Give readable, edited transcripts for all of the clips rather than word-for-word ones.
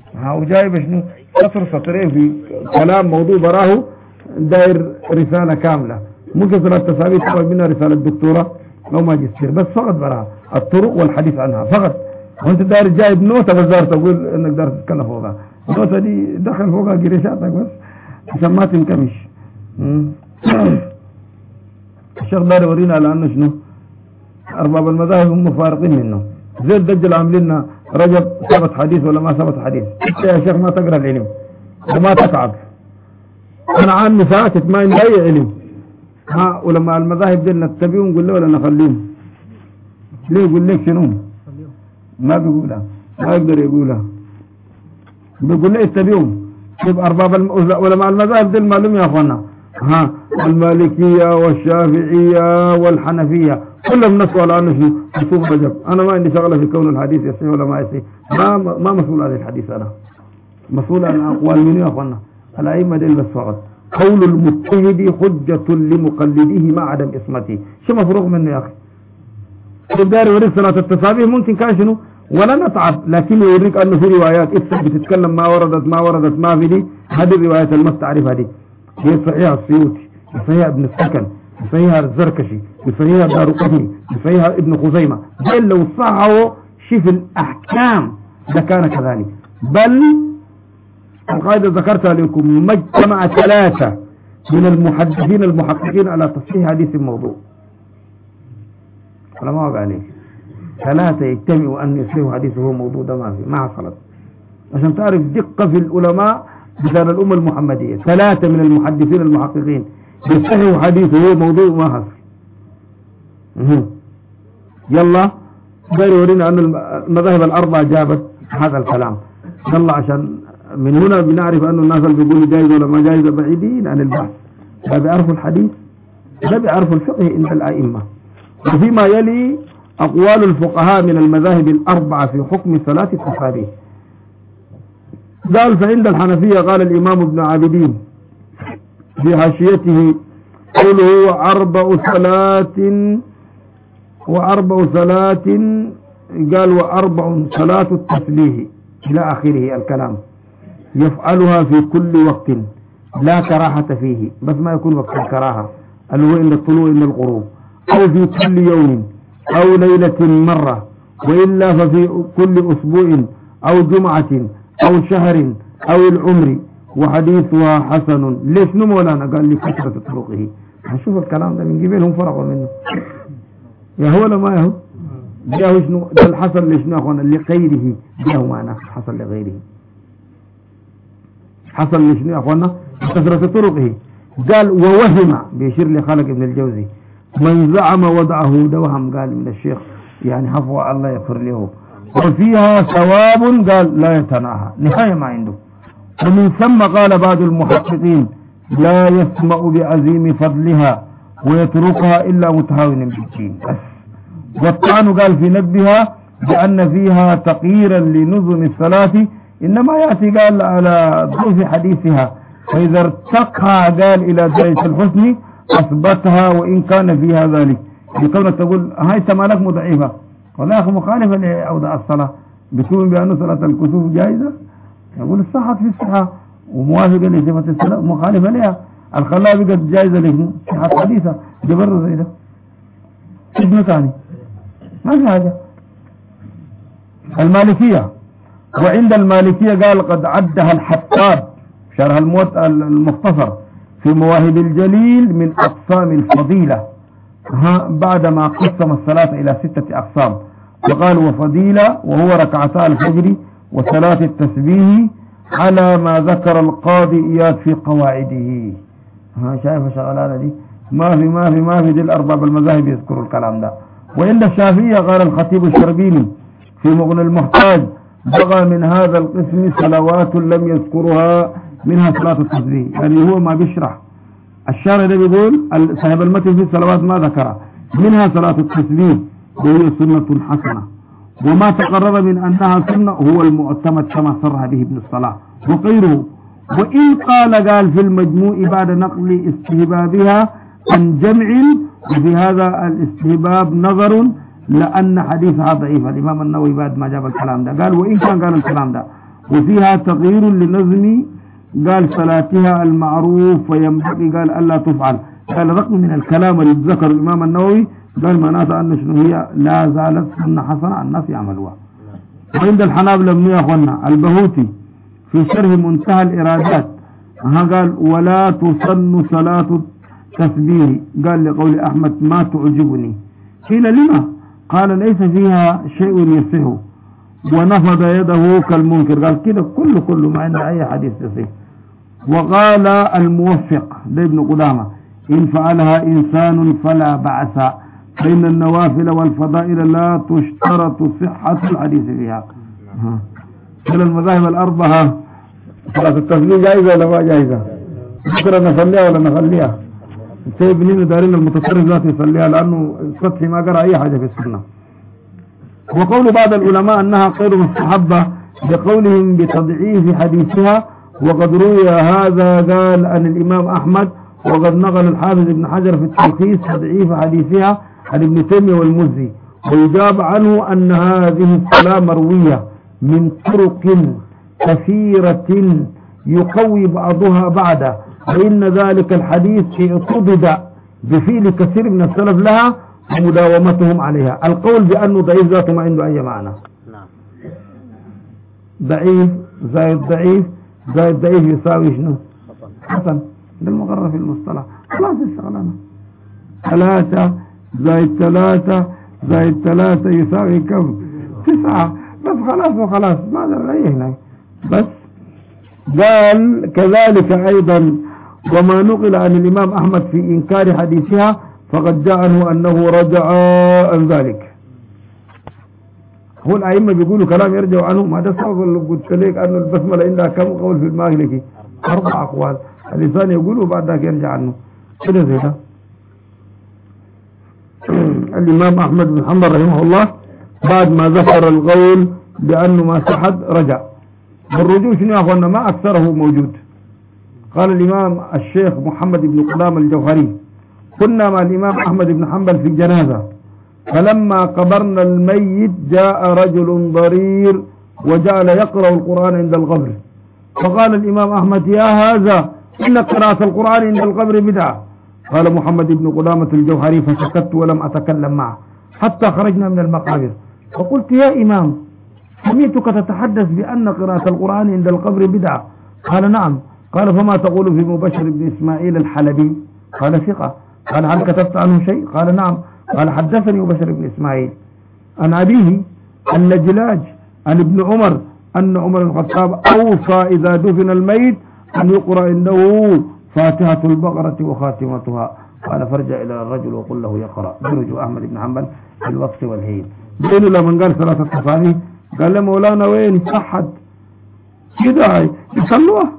وجايب شنو سطر سطرين في كلام موضوع براه داير رسالة كاملة. ممكن 3 أسابيع تقبل منها رسالة دكتوراه لو ماجستير بس فقط براها الطرق والحديث عنها فقط. وانت داير جايب نوتة بس دار تقول انك دار تتكلم فوقها. النوتة دي دخل فوقها قريشاتك بس عشان ما تنكمش. الشيخ دار يورينا على انه شنو ارباب المذاهب هم فارقين منه. زي الدجل عاملين لنا رجب ثبت حديث ولا ما ثبت حديث. انت يا شيخ ما تقرا العلم وما تتعب. انا عامي فاتت ما عندي اي علم. ولما المذاهب دي نتبعهم نقول له ولا نخليهم؟ ليه يقول لك شنو؟ ما بيقولها ما يقدر يقولها. بيقول لي اتبعهم. يبقى ارباب ولما المذاهب دي المعلوم يا اخوانا المالكية والشافعية والحنفية كلهم نسوا على انه شنو حصول رجب. انا ما عندي شغله في كون الحديث يصيح ولا ما يصيح. ما مسؤول عن الحديث. انا مسؤول عن اقوال من يا اخوانا الائمه دي بس فقط. قول المجتهد حجة لمقلده مع عدم اسمته. شو مفروغ منه يا اخي؟ الدار يوريك صلاة التسابيح ممكن كان شنو ولا نتعب لكن يوريك انه في روايات بتتكلم ما وردت ما في دي. هذه الروايات اللي ما تعرف هذه هي صحيح السيوطي صحيح ابن السكن صحيح الزركشي صحيح دارقطني صحيح ابن خزيمة. دي لو صحوا شوف الاحكام ده كان كذلك. بل القاعدة ذكرتها لكم مجتمع 3 من المحدثين المحققين على تصحيح حديث الموضوع. ولا ما وقع عليك 3 يجتمعوا أن يصحيحوا حديثه هو موضوع. ده ما حصلت. عشان تعرف دقة في العلماء بشان الأمة المحمدية 3 من المحدثين المحققين يصحيحوا حديثه هو موضوع ما حصل. يلا غير يورينا أن المذاهب ال4 جابت هذا الكلام. يلا عشان من هنا بنعرف أن الناس اللي بيقولوا جائز ولا ما جائز بعيدين عن البحث. لا بيعرفوا الحديث لا بيعرفوا الفقه عند الأئمة. وفيما يلي أقوال الفقهاء من المذاهب ال4 في حكم صلاة التسابيح. قال فعند الحنفية قال الإمام ابن عابدين في حاشيته قوله وأربع صلاة قال وأربع صلاة التسبيح إلى آخره الكلام يفعلها في كل وقت لا كراهة فيه. بس ما يكون وقت الكراهة اللي هو عند الطلوع إلى الغروب أو في كل يوم أو ليلة مرة وإلا ففي كل أسبوع أو جمعة أو شهر أو العمر وحديثها حسن. ليش مولانا؟ قال لي كثرة طرقه. هنشوف الكلام ده من قبل هم فرقوا منه يا هو ولا ما هو. جاءه شنو ده الحسن لشنو أخوانا لغيره. جاءه معنا حسن لغيره. حسن لشنو أخوانا كثرة طرقه. قال ووهم بيشير لخالق ابن الجوزي من زعم وضعه ده وهم. قال من الشيخ يعني حفظ الله يغفر له. وفيها ثواب قال لا يتناهى نهاية ما عنده. ومن ثم قال بعض المحققين لا يسمع بعزيم فضلها ويتركها إلا متهاون بالدين. والطعن قال في نبها بأن فيها تقييرا لنظم الصلاة إنما يأتي قال على ضعف حديثها فإذا ارتقها قال إلى درجة الحسن أثبتها وإن كان فيها ذلك. بكونك تقول هاي تمالك مضعيفة ولا أخي مخالفة لأوضاع الصلاة بتكون بأن صلاة الكسوف جائزة. يقول الصحة في الصحة وموافقة لصفة الصلاة مخالفة لها. الخلاء بقت جائزة لشنو صحة حديثة جبر زي ده ابن ثاني ما في حاجة. المالكية وعند المالكية قال قد عدها الحطاب شرح المختصر في مواهب الجليل من أقسام الفضيلة بعدما قسم الصلاة إلى 6 أقسام. وقال وفضيلة وهو ركعتا الفجر وصلاة التسبيح على ما ذكر القاضي إياد في قواعده. شايف شغلانة دي ما في دي الأرباب المذاهب يذكروا الكلام ده. وإلا الشافعية قال الخطيب الشربيني في مغنى المحتاج بقى من هذا القسم صلوات لم يذكرها منها صلاة التسبيح. يعني هو ما بيشرح الشارع ده بيقول صاحب المتن في الصلوات ما ذكرها منها صلاة التسبيح وهي سنة حسنة وما تقرر من أنها سنة هو المعتمد كما صرح به ابن الصلاح وغيره. وإن قال في المجموع بعد نقل استهبابها عن جمع وفي هذا الاستهباب نظر لأن حديثها ضعيف. الإمام النووي بعد ما جاب الكلام ده قال وإن كان قال الكلام ده وفيها تغيير لنظم قال صلاتها المعروف وينبغي قال ألا تفعل. قال رقم من الكلام اللي ذكر الإمام النووي قال معناته أن شنو هي لا زالت سنة حسنة الناس يعملوها. وعند الحنابلة ابن يا أخوانا البهوتي في شرح منتهى الإرادات قال ولا تصن صلاة التسبيح قال لقول أحمد ما تعجبني. قيل لما؟ قال ليس فيها شيء يصح ونفض يده كالمنكر. قال كده كله ما عند أي حديث يصح. وقال الموفق لابن قدامة إن فعلها إنسان فلا بعث بين النوافل والفضائل لا تشترط صحة الحديث فيها. كل المذاهب الأربعة صلاة التسبيح جائزة ولا ما جائزة؟ بكرة نصليها ولا نخليها؟ سيبنين دارين المتصرف ذات يصليها لأنه سطحي ما قرأ أي حاجة في السنة. وقول بعض العلماء أنها غير مستحبة بقولهم بتضعيف حديثها. وقد روي هذا قال عن الإمام أحمد وقد نقل الحافظ ابن حجر في التلخيص تضعيف حديثها عن ابن تيمية والمزي. ويجاب عنه أن هذه الصلاة مروية من طرق كثيرة يقوي بعضها بعضا وإن ذلك الحديث اعتضد بفعل كثير من السلف لها ومداومتهم عليها. القول بأنه ضعيف ذاته ما عنده أي معنى. ضعيف زائد ضعيف زائد ضعيف يساوي شنو؟ حسن. ده المقرر في المصطلح. خلاص استغلنا 3 زائد 3 زائد 3 يساوي كم؟ 9. بس خلاص وخلاص ما رأينا. بس قال كذلك أيضا وما نقل عن الإمام أحمد في إنكار حديثها فقد جاء عنه أنه رجع عن ذلك. هو الأئمة بيقولوا كلام يرجع عنه. ما ده سبب اللي قلت لك أن البسملة عندها كم قول في المالكي 4 أقوال. الإنسان يقوله بعد ذلك يرجع عنه كده زي ده. الإمام أحمد بن حنبل رحمه الله بعد ما ذكر القول بأنه ما سحد رجع. والرجوع شنو يا أخوانا ما أكثره موجود. قال الإمام الشيخ محمد بن قدامة الجوهري كنا مع الإمام أحمد بن حنبل في جنازة فلما قبرنا الميت جاء رجل ضرير وجعل يقرأ القرآن عند القبر. فقال الإمام أحمد يا هذا إن قراءة القرآن عند القبر بدعة. قال محمد بن قدامة الجوهري فسكت ولم أتكلم معه حتى خرجنا من المقابر فقلت يا إمام سمعتك تتحدث بأن قراءة القرآن عند القبر بدعة. قال نعم. قال فما تقول في مبشر بن إسماعيل الحلبي؟ قال ثقة. قال هل كتبت عنه شيء؟ قال نعم. قال حدثني مبشر بن إسماعيل عن أبيه النجلاج عن ابن عمر أن عمر بن الخطاب أوصى إذا دفن الميت أن يقرأ عنده فاتحة البقرة وخاتمتها. قال فارجع إلى الرجل وقل له يقرأ. برجو أحمد بن حنبل في الوقت والحين. بينه لما قال 3 تصانيف قال له مولانا وين صحت كده يصلوها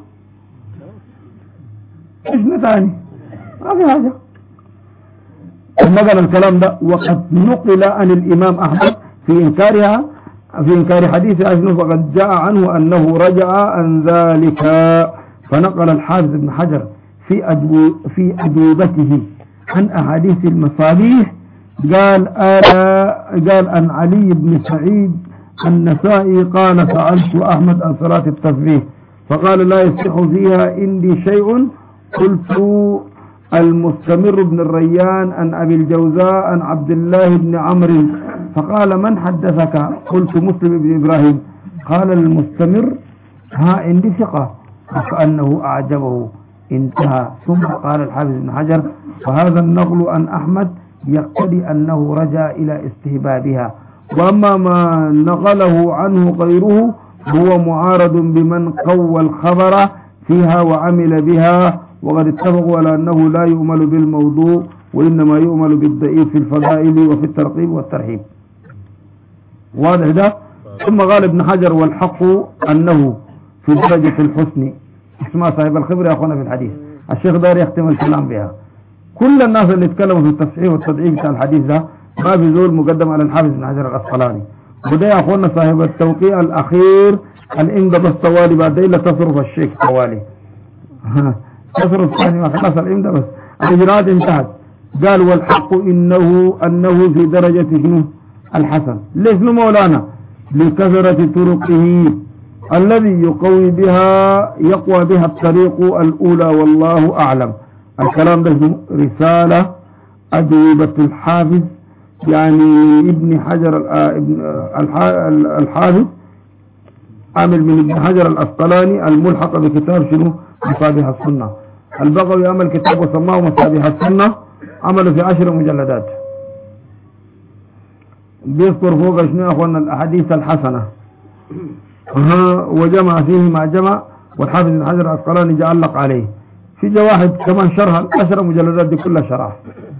ايش نتاني ما في حاجة. نقل الكلام ده وقد نقل عن الإمام أحمد في إنكار حديث أجنب فقد جاء عنه أنه رجع عن ذلك. فنقل الحافظ ابن حجر في أجوبته عن أحاديث المصابيح قال عن علي بن سعيد النسائي قال سألت أحمد عن صلاة التسبيح فقال لا يصح فيها عندي شيء. قلت المستمر بن الريان عن أبي الجوزاء عن عبد الله بن عمرو فقال من حدثك؟ قلت مسلم بن إبراهيم. قال المستمر ها عندي ثقة وكأنه أعجبه. انتهى. ثم قال الحافظ بن حجر فهذا النقل عن أحمد يقتضي أنه رجع إلى استهبابها وأما ما نقله عنه غيره هو معارض بمن قوى الخبر فيها وعمل بها. وقد اتفقوا على أنه لا يؤمل بالموضوع وإنما يؤمل بالضعيف في الفضائل وفي الترغيب والترهيب. واضح ده. ثم قال ابن حجر والحق أنه في درجة الحسن. اسمع صاحب الخبر يا أخوانا في الحديث الشيخ دار يختم الكلام بها. كل الناس اللي اتكلموا في التصحيح والتضعيف بتاع الحديث ده ما في زول مقدم على الحافظ بن حجر العسقلاني. وده يا أخوانا صاحب التوقيع الأخير الإمدى الطوالي بعد إلا تصرف الشيخ طوالي تصرف ثاني ما خلاص الإمدى بس الإجراءات انتهت. قال والحق أنه في درجة شنو الحسن. ليش مولانا؟ لكثرة طرقه الذي يقوى بها الطريق الأولى والله أعلم. الكلام ده رسالة أجوبة الحافظ يعني ابن حجر الحافظ عامل من ابن حجر الأسقلاني الملحق بكتاب شنو مصابيح السنة. البغوي عمل كتاب وسماه مصابيح السنة، عمله في 10 مجلدات. بيذكر فوق شنو يا اخوانا الأحاديث الحسنة وجمع فيه ما جمع، والحافظ ابن حجر الأسقلاني جعلق عليه. في جواحد كمان شرح 10 مجلدات دي كلها شرح،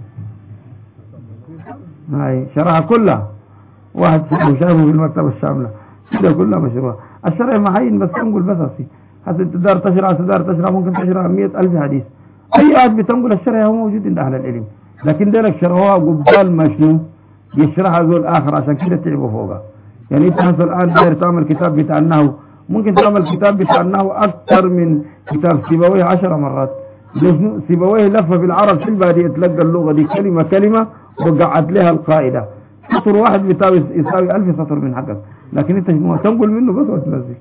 هاي شرحها كلها، واحد شايفه في المكتبة الشاملة كده كلها مشروع. الشرح معين بس تنقل بس أصي حتى تدار تشرح ممكن تشرح 100,000 حديث. أي واحد بتنقل الشرح هو موجود عند أهل العلم، لكن ديلك شرحوها قبال مشنو يشرحها ذو الآخر، عشان كده تعبوا فوقها. يعني انت هسه الآن داير تعمل كتاب بتاع النحو، ممكن تعمل كتاب بتاع النحو أكثر من كتاب سيبويه 10 مرات. سيبويه لفة في العرب في البادية تلقى اللغة دي كلمة كلمة وقعد لها القاعدة. سطر واحد يساوي 1000 سطر من حقك، لكن انت تنقل منه بس وتنزل.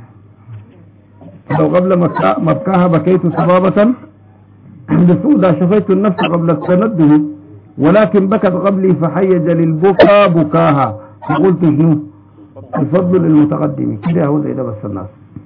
لو قبل مبكاها بكيت صبابة بسودة شفيت النفس قبل التنده، ولكن بكت قبلي فحيج للبكا بكاها، فقلت شنو الفضل للمتقدم كده هو زي ده بس الناس.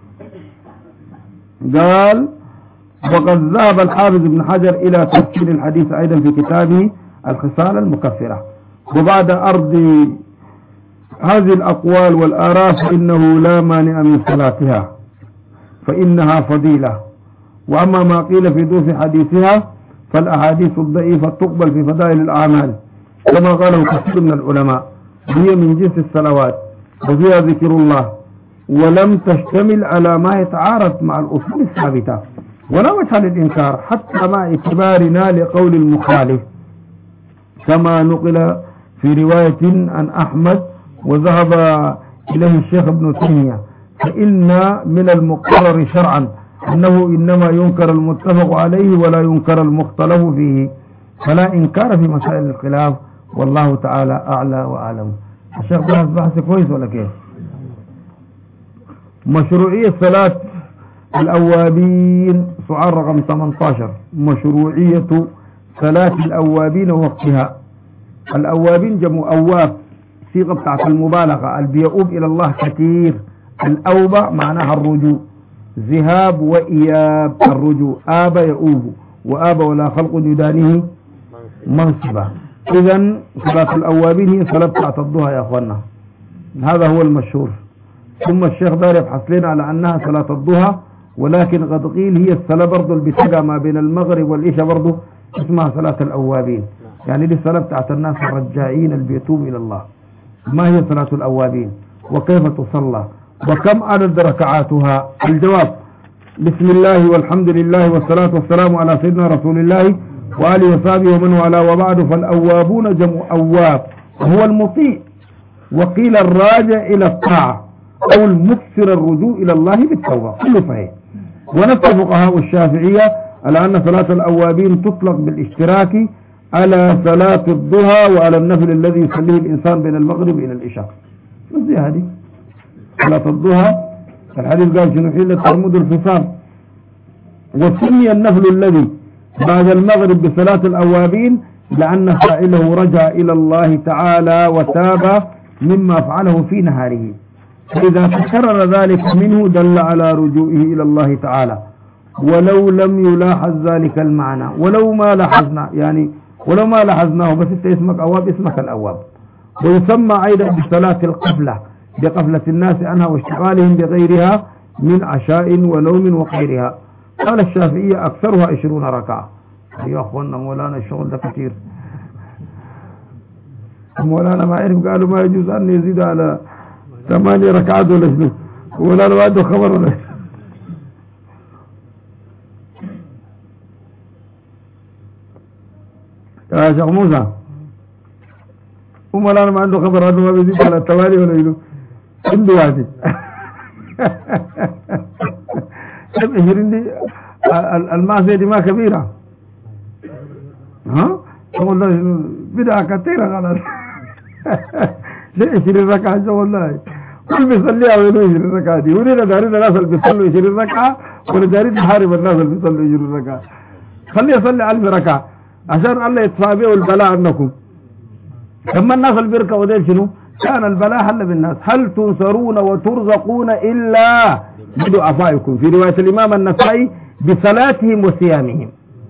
قال وقد ذهب الحافظ ابن حجر إلى تفسير الحديث أيضا في كتابه الخصال المكفرة. وبعد أرض هذه الأقوال والآراء فإنه لا مانع من صلاتها فإنها فضيلة. وأما ما قيل في دوث حديثها فالأحاديث الضعيفة تقبل في فضائل الأعمال كما قاله كثير من العلماء، هي من جنس الصلوات وفيها ذكر الله، ولم تشتمل على ما يتعارض مع الأصول الثابتة، ولا وجه للإنكار حتى مع اعتبارنا لقول المخالف كما نقل في رواية عن أحمد وذهب إليه الشيخ ابن تيمية. فإن من المقرر شرعا أنه إنما ينكر المتفق عليه ولا ينكر المختلف فيه، فلا إنكار في مسائل الخلاف، والله تعالى أعلى وأعلم. الشيخ بحث كويس ولا كيف؟ مشروعية صلاة الأوابين سؤال رقم 18. مشروعية صلاة الأوابين ووقتها. الأوابين جمع أواب، صيغة بتاعت المبالغة، اللي بيؤوب إلى الله كثير. الأوبة معناها الرجوع، ذهاب وإياب، الرجوع آب يؤوب، وآب ولا خلق يدانيه منصبة. إذن صلاة الأوابين هي صلاة بتاعت الضحى يا أخوانا، هذا هو المشهور. ثم الشيخ دار يبحث لنا على أنها صلاة الضحى، ولكن قد قيل هي الصلاة برضو اللي بتقع ما بين المغرب والعشاء برضو اسمها صلاة الأوابين، يعني دي الصلاة بتاعت الناس الرجاعين اللي بيتوب إلى الله. ما هي صلاة الأوابين وكيف تصلى وكم عدد ركعاتها؟ الجواب: بسم الله والحمد لله والصلاة والسلام على سيدنا رسول الله وآله وصحبه ومن والاه، وبعد. فالأوابون جمع أواب وهو المطيع، وقيل الراجع إلى الطاعة أو المكثر الرجوع إلى الله بالتوبة، كله صحيح. ونفى فقهاء الشافعية على أن صلاة الأوابين تطلق بالاشتراك على صلاة الضحى وعلى النفل الذي يصليه الإنسان بين المغرب إلى العشاء. مثل هذه صلاة الضحى الحديث قال شنو حين ترمد الفصام. وسمي النفل الذي بعد المغرب بصلاة الأوابين لأن فاعله رجع إلى الله تعالى وتاب مما فعله في نهاره، فإذا تكرر ذلك منه دل على رجوعه إلى الله تعالى، ولو لم يلاحظ ذلك المعنى، ولو ما لاحظنا، يعني ولو ما لاحظناه بس انت اسمك أواب اسمك الأواب. ويسمى أيضا بصلاة القفلة بقفلة الناس عنها واشتغالهم بغيرها من عشاء ونوم وغيرها. قال الشافعية أكثرها 20 ركعة. يا أخوانا مولانا الشغل ده كثير، مولانا ما عرف قالوا ما يجوز أن يزيد على 8 ركعات ولا شنو، مولانا ما عنده خبر ولا يا شيخ موسى، مولانا ما عنده خبر هذا ما بيزيد على 8 ولا شنو، عنده واحد 20 دي المعصية دي ما كبيرة، ها والله بدعة كثيرة خلاص. ليه 20 ركعة والله، كل بيصليها وينو 20 ركعة دي ولينا دارين الناس اللي بيصلوا 20 ركعة ولا دارين نحارب الناس اللي بيصلوا 20 ركعة. خليه يصلي 1000 ركعة عشان الله يدفع به البلاء عنكم. لما الناس اللي بيركعوا ديل شنو؟ كان البلاء حل بالناس. هل تنصرون وترزقون إلا بدعفائكم في رواية الإمام النسائي بصلاتهم وصيامهم.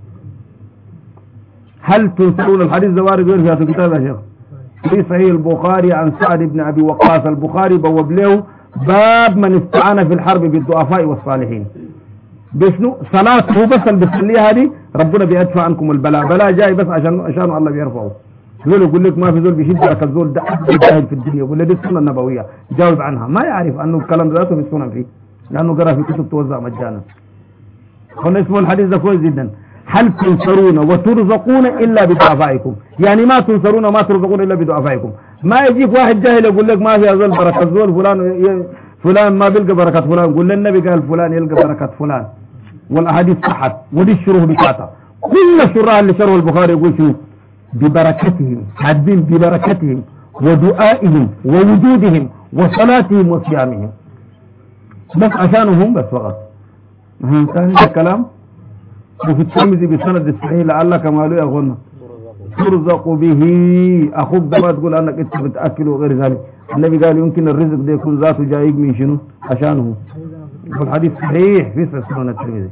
هل تنصرون الحديث ده وارد وين في كتاب يا شيخ؟ في صحيح البخاري عن سعد بن أبي وقاص. البخاري بواب له باب من استعان في الحرب بالضعفاء والصالحين. بشنو؟ صلاته بس اللي بيصليها دي ربنا بيدفع عنكم البلاء. بلاء جاي بس عشان الله بيرفعه. زول يقول لك ما في زول بيشد لك الزول ده جاهل في الدنيا، يقول له دي السنة النبوية، جاوب عنها. ما يعرف انه الكلام ذاته في السنن فيه لانه قرأ في كتب توزع مجانا. قلنا اسمه الحديث ده كويس جدا. هل تنصرون وترزقون الا بدعفائكم؟ يعني ما تنصرون وما ترزقون الا بدعفائكم. ما يجيك واحد جاهل يقول لك ما في زول بركة زول فلان ما بيلقى بركة فلان. قول النبي قال فلان يلقى بركة فلان والاحاديث صحت ودي الشروح بتاعتها. كل الشراح اللي شرحوا البخاري يقول شو؟ ببركتهم، حدين ببركتهم ودعائهم ووجودهم وصلاتهم وصيامهم. بس عشانهم بس فقط. ثاني الكلام وفي الترمذي بسند الصحيح لعلك مالو يا غنى ترزق به. اخوك ده ما تقول انك انت بتاكل وغير ذلك. النبي قال يمكن الرزق ده يكون ذاته جايك من شنو؟ عشانه. والحديث صحيح في سنن الترمذي.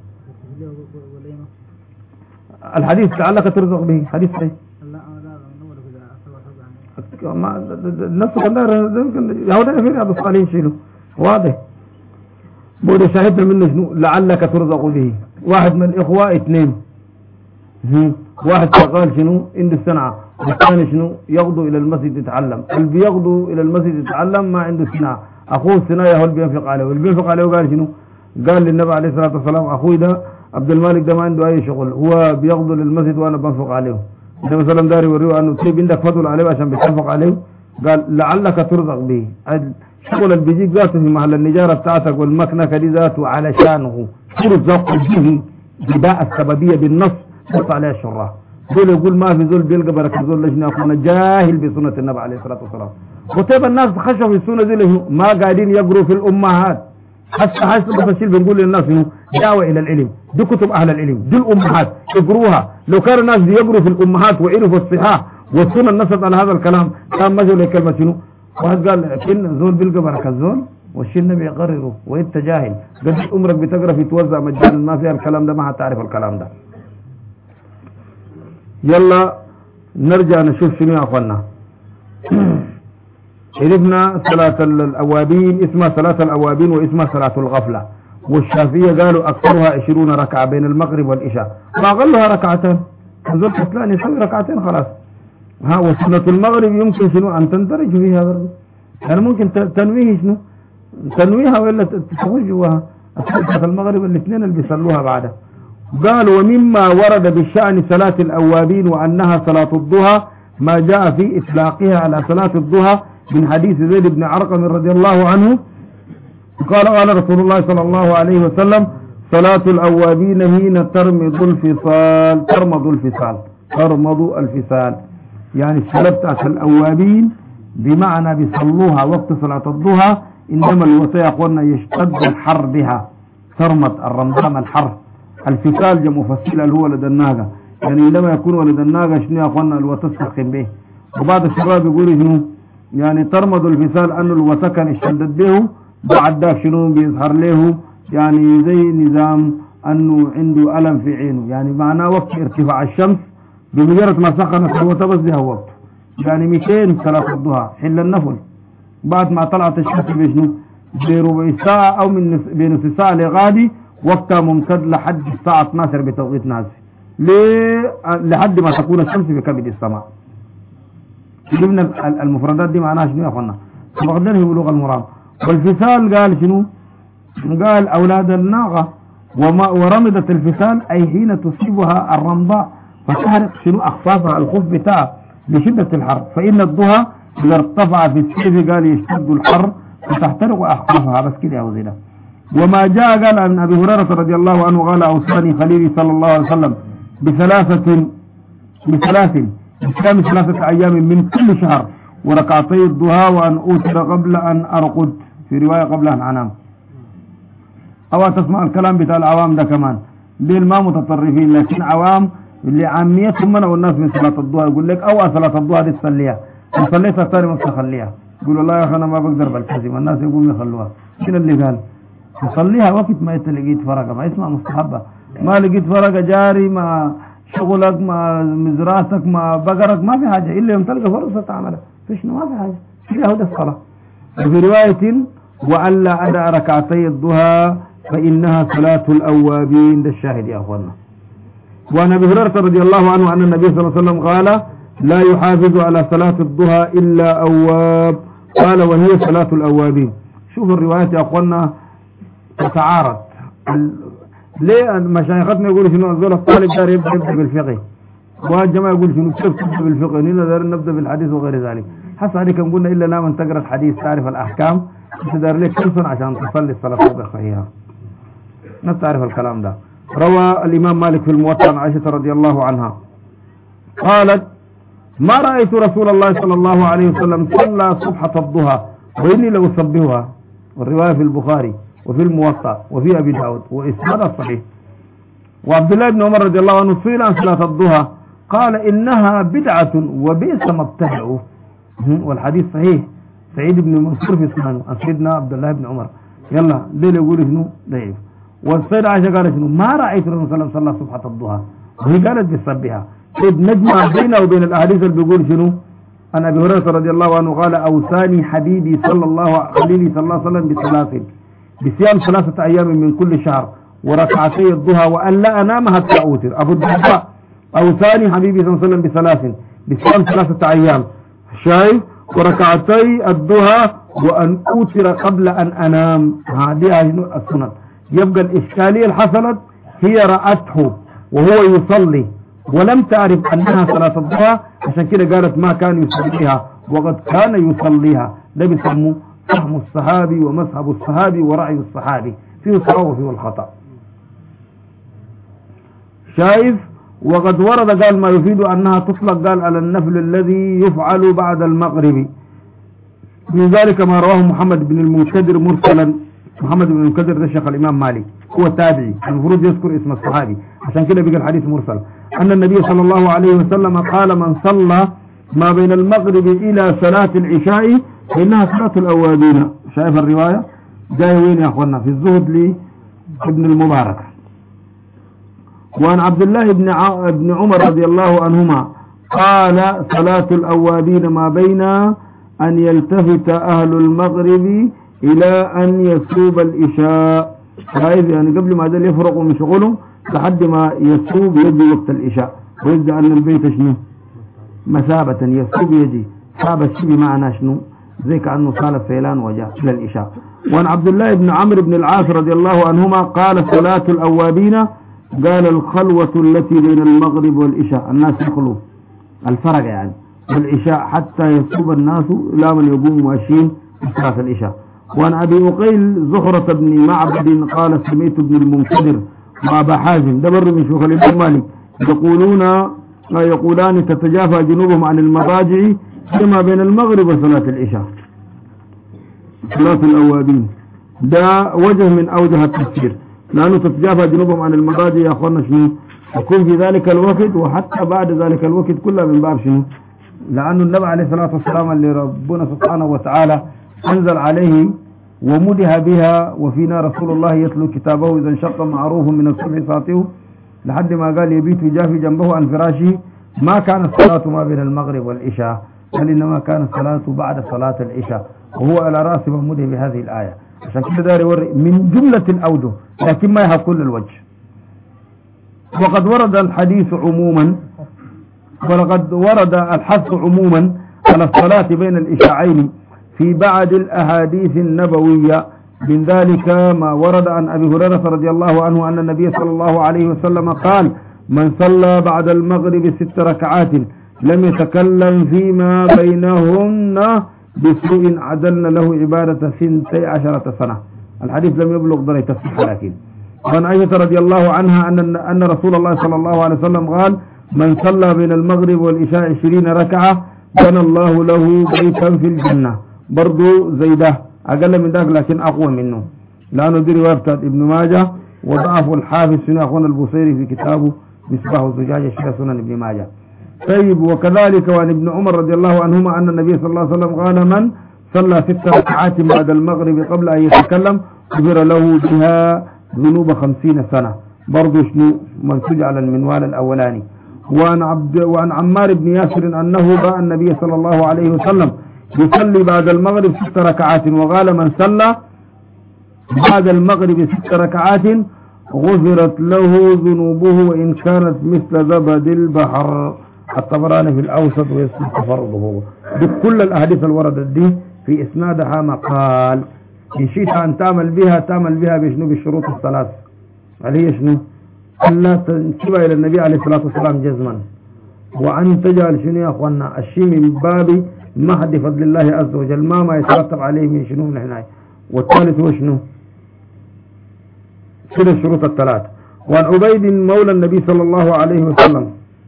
الحديث لعلك ترزق به حديث صحيح. نفس الكلام يهودا في رياض الصالحين شيله واضح. بودي شاهدنا منه شنو؟ لعلك ترزق به. واحد من الاخوة اثنين، واحد شغال شنو؟ عنده صنعة، والثاني شنو؟ يغدو الى المسجد يتعلم. اللي بيغدو الى المسجد يتعلم ما عنده صناعة، اخوه الصناعة هو اللي بينفق عليه، واللي بينفق عليه قال شنو؟ قال للنبي عليه الصلاة والسلام اخوي ده عبد المالك ده ما عنده اي شغل، هو بيغدو للمسجد وانا بنفق عليه. النبي صلى الله عليه وسلم داري يوريه انه تجيب عندك فضل عليه عشان بتنفق عليه. قال لعلك ترزق به. الشغل اللي بيجيك ذاته في محل النجارة بتاعتك والمكنكة دي ذاته علشانه ترزق به بداء السببية بالنص بس عليه الشراح. دول يقول ما في زول بيلقى بركة زول لجنا اخونا جاهل بسنة النبي عليه الصلاة والسلام. وطيب الناس خشوا في السنة دي لهم ما قاعدين يقروا في الأمهات. حتى بفشل بنقول للناس انه دعوة الى العلم، دي كتب اهل العلم، دي الامهات اقروها. لو كان الناس يقروا في الامهات وعرفوا الصحاح والسنة نصت على هذا الكلام كان مجوا لكلمة شنو؟ واحد قال كن زول بيلقى بركة زول والشي النبي يقرره وانت جاهل قد عمرك بتقرا في توزع مجانا ما فيها الكلام ده، ما هتعرف الكلام ده. يلا نرجع نشوف شنو يا اخوانا. عرفنا صلاة الأوابين اسمها صلاة الأوابين واسمها صلاة الغفلة. والشافعية قالوا أكثرها 20 ركعة بين المغرب والعشاء وأقلها ركعتين. زول كسلان يسوي ركعتين خلاص. ها وسنة المغرب يمكن شنو أن تندرج فيها برضه. يعني ممكن تنويه شنو؟ تنويها ولا تسوي جواها. صلاة المغرب الاثنين اللي بيصلوها بعدها. قال ومما ورد بشأن صلاة الأوابين وأنها صلاة الضحى ما جاء في إطلاقها على صلاة الضحى من حديث زيد بن أرقم رضي الله عنه قال قال رسول الله صلى الله عليه وسلم صلاة الأوابين حين ترمض الفصال. يعني الصلاة بتاعت الأوابين بمعنى بيصلوها وقت صلاة الضحى إنما الوصية قلنا يشتد الحر بها. ترمض الرمضان الحر. الفصال جمع فصيل اللي هو ولد الناقة، يعني عندما يكون ولد الناقة شنو يا أخوانا الوتسخن به. وبعض الشباب يقولوا شنو؟ يعني ترمض الفصال أنه الوسكن اشتدت به بعد ذاك شنو بيظهر له يعني زي نظام أنه عنده ألم في عينه. يعني معناه وقت ارتفاع الشمس بمجرد ما سخنت الوتر بس ده وقت. يعني 200 صلاة الضحى حل النفل بعد ما طلعت الشمس بشنو بربع ساعة أو بنص ساعة لغادي وقتها ممتد لحد الساعة 12 بتوقيت ناسي لحد ما تكون الشمس بكبد السماء. جبنا المفردات دي معناها شنو يا اخوانا؟ فقدناه بلوغ المرام. والفصال قال شنو؟ قال أولاد الناقة ورمضت الفصال أي حين تصيبها الرمضاء فتحرق شنو أخفافها الخف بتاعها لشدة الحر. فإن الضحى إذا ارتفع في السيف قال يشتد الحر فتحترق أخفافها. بس كده يا وزيرة. وما جاء قال عن أبي هريرة رضي الله عنه قال أوصاني خليلي صلى الله عليه وسلم بصيام 3 أيام من كل شهر وركعتي الضحى وأن أوتر قبل أن أرقد. في رواية قبل أن أنام. أو تسمع الكلام بتاع العوام ده كمان ديل ما متطرفين لكن عوام اللي عاميتهم منعوا والناس من صلاة الضحى يقول لك أول صلاة الضحى دي تصليها إن صليت الثاني ما تخليها يقول والله يا أخي أنا ما بقدر بالكذب الناس يقوموا يخلوها. شنو اللي قال تصليها وقت ما لقيت فرقة ما اسمها مستحبة ما لقيت فرقة جاري ما شغلك ما مزراتك ما بقرك ما في حاجة إلا يوم تلقى فرصة تعملها فيش ما في حاجة كده هو ده الصلاة. وفي رواية وألا أدع ركعتي الضحى فإنها صلاة الأوابين ده الشاهد يا أخوانا. وعن أبي هريرة رضي الله عنه أن النبي صلى الله عليه وسلم قال لا يحافظ على صلاة الضحى إلا أواب قال وهي صلاة الأوابين. شوف الروايات يا أخوانا تتعارض. ليه مشايختنا يقولوا شنو الزول الطالب دار يبدأ بالفقه والجماعة يقول شنو كيف تبدأ بالفقه هنا دار نبدأ بالحديث وغير ذلك. حس عليك قلنا إلا نام أن تقرأ الحديث تعرف الأحكام تدار لك كل سنة عشان تصلي الصلاة بخيها نتعرف الكلام ده. روى الإمام مالك في الموطأ عن عائشة رضي الله عنها قالت ما رأيت رسول الله صلى الله عليه وسلم صلى صبحة الضحى وإني لأصبحها. والرواية في البخاري وفي الموطأ وفي أبي داود وإسناد الصحيح. وعبد الله بن عمر رضي الله عنه سئل عن صلاة الضحى قال إنها بدعة وبئس ما ابتدعوا. والحديث صحيح سعيد بن منصور في سننه عن سيدنا عبد الله بن عمر. يلا ليل يقول شنو ضعيف. والسيدة عائشة قالت شنو ما رأيت الرسول صلى الله عليه وسلم صبحة الضحى وهي قالت بسبها. طيب نجمع بينه وبين الأحاديث اللي بيقول شنو عن أبي هريرة رضي الله عنه قال أوصاني حبيبي صلى الله عليه وسلم بثلاث بصيام 3 أيام من كل شهر وركعتي الضحى وأن لا أنام حتى أوتر. أبو الدرداء أوصاني حبيبي صلى الله عليه وسلم بثلاث بصيام 3 أيام شايف وركعتي الضحى وأن أوتر قبل أن أنام. هذه السنن. يبقى الإشكالية اللي حصلت هي رأته وهو يصلي ولم تعرف أنها صلاة الضحى عشان كده قالت ما كان يصليها وقد كان يصليها. ده بيسموه فهم الصحابي ومذهب الصحابي ورأي الصحابي فيه الصواب وفيه الخطأ. شايف وقد ورد قال ما يفيد أنها تطلق قال على النفل الذي يفعل بعد المغرب. من ذلك ما رواه محمد بن المنكدر مرسلا. محمد بن المنكدر ده شيخ الإمام مالك هو تابعي المفروض يذكر اسم الصحابي عشان كده بقى الحديث مرسل. أن النبي صلى الله عليه وسلم قال من صلى ما بين المغرب إلى صلاة العشاء فإنها صلاة الأوابين. شايف الرواية جاي وين يا أخوانا في الزهد لابن المبارك. وعن عبد الله بن عمر رضي الله عنهما قال صلاة الأوابين ما بين أن يلتفت أهل المغرب إلى أن يسوب الإشاء. شايف يعني قبل ما دل يفرقوا من شغلهم لحد ما يسوب يجي وقت الإشاء ويجي أن البيت شنو مثابة يسوب يجي ساب الشيء بمعنى شنو زي كأنه صال فيلان وجاء إلى الإشاء. وعن عبد الله بن عمرو بن العاص رضي الله عنهما قال صلاة الأوابين قال الخلوة التي بين المغرب والإشاء الناس يخلوا الفرق يعني والإشاء حتى يسوب الناس إلى من يقوم ماشيين في صلاة الإشاء. وعن أبي أقيل زهرة بن معبد قال سميت ابن المنكدر وأبا حازم دبر من شيوخ الإمام مالك يقولان تتجافى جنوبهم عن المضاجع فيما بين المغرب وصلاة العشاء صلاة الأوابين. ده وجه من أوجه التفسير لأنه تتجافى جنوبهم عن المضاجع يا أخوانا شنو يكون في ذلك الوقت وحتى بعد ذلك الوقت كله من باب شنو لأنه النبي عليه الصلاة والسلام اللي ربنا سبحانه وتعالى أنزل عليه ومدها بها وفينا رسول الله يتلو كتابه إذا انشق معروف من الصبح ساطعه لحد ما قال يبيت يجافي جنبه عن فراشه. ما كان الصلاة ما بين المغرب والعشاء بل إنما كان الصلاة بعد صلاة العشاء وهو على رأس ممده بهذه الآية. عشان كده دار يوري من جملة الأوجه لكن ما يها كل الوجه. وقد ورد الحديث عموما ولقد ورد الحث عموما على الصلاة بين العشاءين في بعض الأحاديث النبوية. من ذلك ما ورد عن أبي هريرة رضي الله عنه أن النبي صلى الله عليه وسلم قال من صلى بعد المغرب 6 ركعات لم يتكلم فيما بينهن بسوء عدلنا له عبادة 12 سنة. الحديث لم يبلغ درجة الصحة لكن. وعن عائشة رضي الله عنها أن رسول الله صلى الله عليه وسلم قال من صلى بين المغرب والعشاء 20 ركعة بنى الله له بيتا في الجنة. برضو زي ده أقل من ذلك لكن أقوى منه، لأنه دي رواية ابن ماجه وضعف الحافظ سنة أخونا البوصيري في كتابه مصباح الزجاجة شرح سنن ابن ماجه. طيب وكذلك وعن ابن عمر رضي الله عنهما أن النبي صلى الله عليه وسلم قال من صلى 6 ركعات بعد المغرب قبل أن يتكلم غفر له بها ذنوب 50 سنة، برضو شنو منسوج على المنوال الأولاني. وعن عمار بن ياسر أنه رأى النبي صلى الله عليه وسلم يصلي بعد المغرب 6 ركعات وقال من صلى بعد المغرب 6 ركعات غفرت له ذنوبه وإن كانت مثل زبد البحر. الطبراني في الأوسط ويصح فرضه. بكل الأحاديث الوردت دي في إسنادها مقال إن شئت أن تعمل بها بشنو بالشروط الثلاث عليه شنو ألا تنسب إلى النبي عليه الصلاة والسلام جزما، وأن تجعل شنو يا أخوانا الشيء من باب محض فضل الله عز وجل ما يترتب عليه من شنو من العناية. والثالث هو شنو كده الشروط الثلاث. وعن عبيد مولى النبي صلى الله عليه وسلم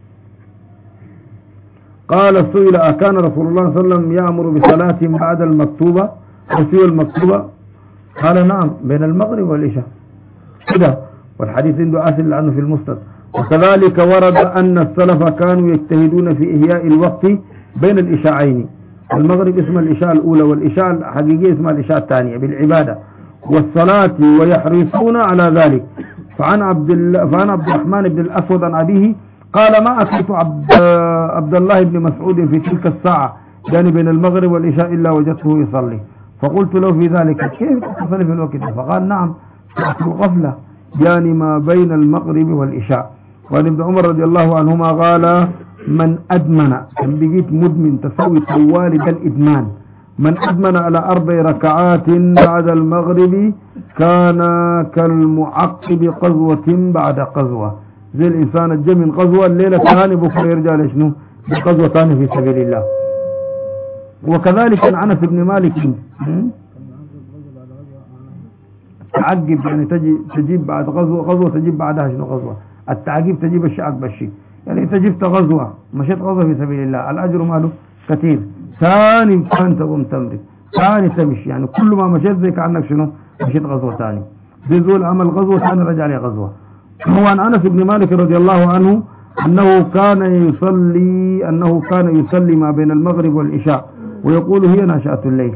قال سئل أكان رسول الله صلى الله عليه وسلم يأمر بصلاة بعد المكتوبة وسوى المكتوبة؟ قال نعم بين المغرب والعشاء كده، والحديث عنده أصل عنه في المسند. وكذلك ورد أن السلف كانوا يجتهدون في إحياء الوقت بين الإشاعين، المغرب اسم الإشاء الأولى والإشاء الحقيقية اسمها الإشاء الثانية بالعبادة والصلاة ويحرصون على ذلك. فعن عبد الرحمن بن الأسود عن أبيه قال ما أتيت عبد الله بن مسعود في تلك الساعة يعني بين المغرب والعشاء إلا وجدته يصلي، فقلت له في ذلك كيف تصلي في الوقت؟ فقال نعم الغفلة يعني ما بين المغرب والعشاء. وعن ابن عمر رضي الله عنهما قال من أدمن كان بقيت مدمن تسوي طوال الإدمان، من أدمن على 4 ركعات بعد المغرب كان كالمعقب قزوة بعد قزوة، زي الإنسان الجاي من قزوة الليلة ثاني بكرة يرجع لشنو بقزوة ثانية في سبيل الله. وكذلك عن أنس بن مالك تعجب يعني تجيب بعد غزوة تجيب بعدها شنو غزوة، التعجيب تجيب الشيء عقب الشيء، يعني انت جبت غزوة مشيت غزوة في سبيل الله الأجر ماله كثير، ثاني كان تقوم تمرك ثاني تمشي، يعني كل ما مشيت زي كأنك شنو مشيت غزوة ثاني، زي ذول عمل غزوة ثاني رجع لي غزوة. هو عن أنس بن مالك رضي الله عنه أنه كان يصلي ما بين المغرب والعشاء ويقول هي ناشئة الليل.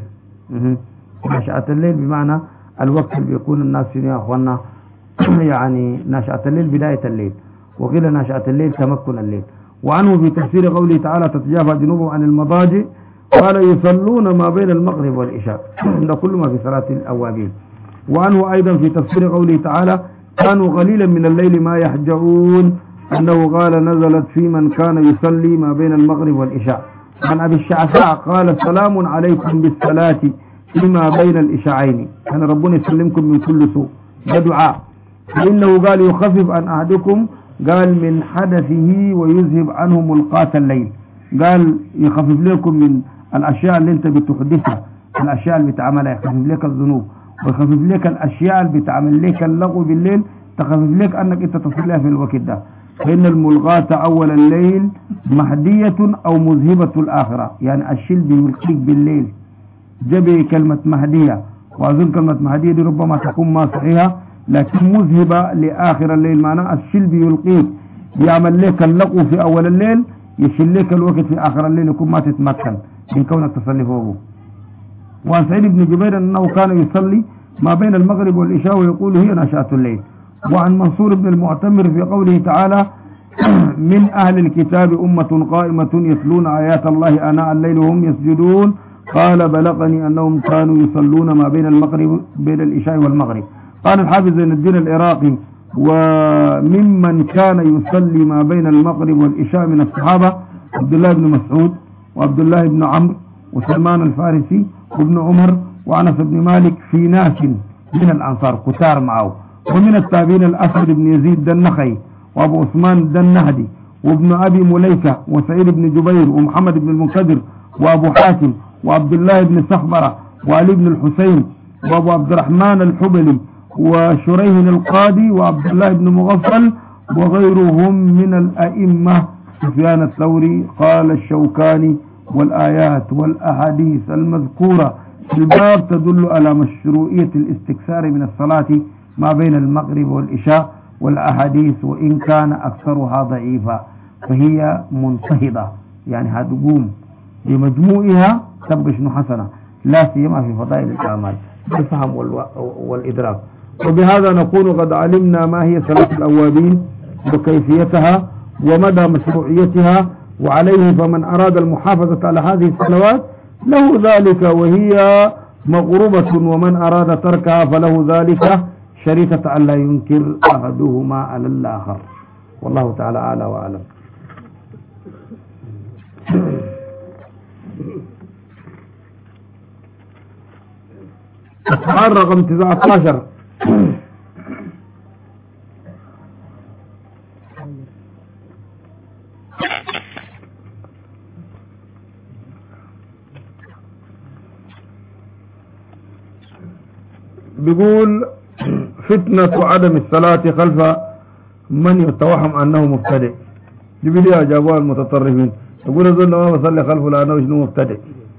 ناشئة الليل بمعنى الوقت اللي بيكون الناس فيه يا أخوانا يعني ناشئة الليل بداية الليل، وقيل ناشئة الليل تمكن الليل. وعنه في تفسير قوله تعالى تتجافى جنوبهم عن المضاجع قال يصلون ما بين المغرب والعشاء، ده كل ما في صلاة الأوابين. وعنه أيضا في تفسير قوله تعالى كانوا قليلا من الليل ما يهجعون أنه قال نزلت في من كان يصلي ما بين المغرب والعشاء. عن أبي الشعثاء قال سلام عليكم بالصلاة فيما بين الإشاعين، كان ربنا يسلمكم من كل سوء، ده دعاء. فإنه قال يخفف عن أحدكم قال من حدثه ويذهب عنه ملقاة الليل، قال يخفف لكم من الأشياء اللي انت بتحدثها، الأشياء اللي بتعملها يخفف لك الذنوب، ويخفف لك الأشياء اللي بتعمل لك اللغو بالليل تخفف لك أنك انت تصليها في الوقت ده. فإن الملغاة أول الليل مهدية أو مذهبة الآخرة، يعني الشيء بيلقيك بالليل جبه كلمة مهدية، وأظن كلمة مهدية دي ربما تكون ما صحيحة لكن مذهبة لآخر الليل، معناه الشيء بيلقيك يعمل لك اللقو في أول الليل يشيل لك الوقت في آخر الليل يكون ما تتمكن من كونك تصلي فوقه. وعن سعيد بن جبير أنه كان يصلي ما بين المغرب والعشاء ويقول هي ناشئة الليل. وعن منصور بن المعتمر في قوله تعالى من أهل الكتاب أمة قائمة يتلون آيات الله آناء الليل وهم يسجدون قال بلغني أنهم كانوا يصلون ما بين المغرب بين العشاء والمغرب. قال الحافظ زين الدين العراقي وممن كان يصلي ما بين المغرب والعشاء من الصحابة عبد الله بن مسعود وعبد الله بن عمرو وسلمان الفارسي وابن عمر وأنس بن مالك في ناس من الأنصار كتار معه. ومن التابعين الأسود بن يزيد النخعي وأبو عثمان النهدي وابن أبي مليكة وسعيد بن جبير ومحمد بن المنكدر وأبو حاتم وعبد الله بن سخبرة وعلي بن الحسين وأبو عبد الرحمن الحبلي وشريه القاضي وعبد الله بن مغفل وغيرهم من الأئمة. سفيان الثوري قال الشوكاني والآيات والأحاديث المذكورة في الباب تدل على مشروعية الاستكثار من الصلاة ما بين المغرب والعشاء، والأحاديث وإن كان أكثرها ضعيفة فهي منتهضة، يعني هتقوم بمجموعها تبقى شنو حسنة، لا سيما في فضائل الأعمال بالفهم والإدراك. وبهذا نكون قد علمنا ما هي صلاة الأوابين وكيفيتها ومدى مشروعيتها، وعليه فمن أراد المحافظة على هذه الصلوات له ذلك وهي مغروبة، ومن أراد تركها فله ذلك شريطة أن لا ينكر أحدهما على الآخر. والله تعالى أعلى وأعلم. السؤال رقم 19 بيقول فتنة عدم الصلاة خلف من يتوهم أنه مبتدئ. دي بدي أجابوا المتطرفين، يقول أظن ما بصلي خلفه لأنه شنو مبتدئ.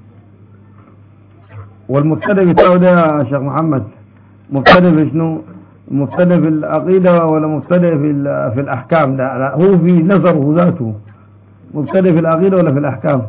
والمبتدئ بتاعه ده يا شيخ محمد مبتدئ في شنو؟ مبتدئ في العقيدة ولا مبتدئ في الأحكام؟ ده لا، هو في نظره ذاته مبتدئ في العقيدة ولا في الأحكام؟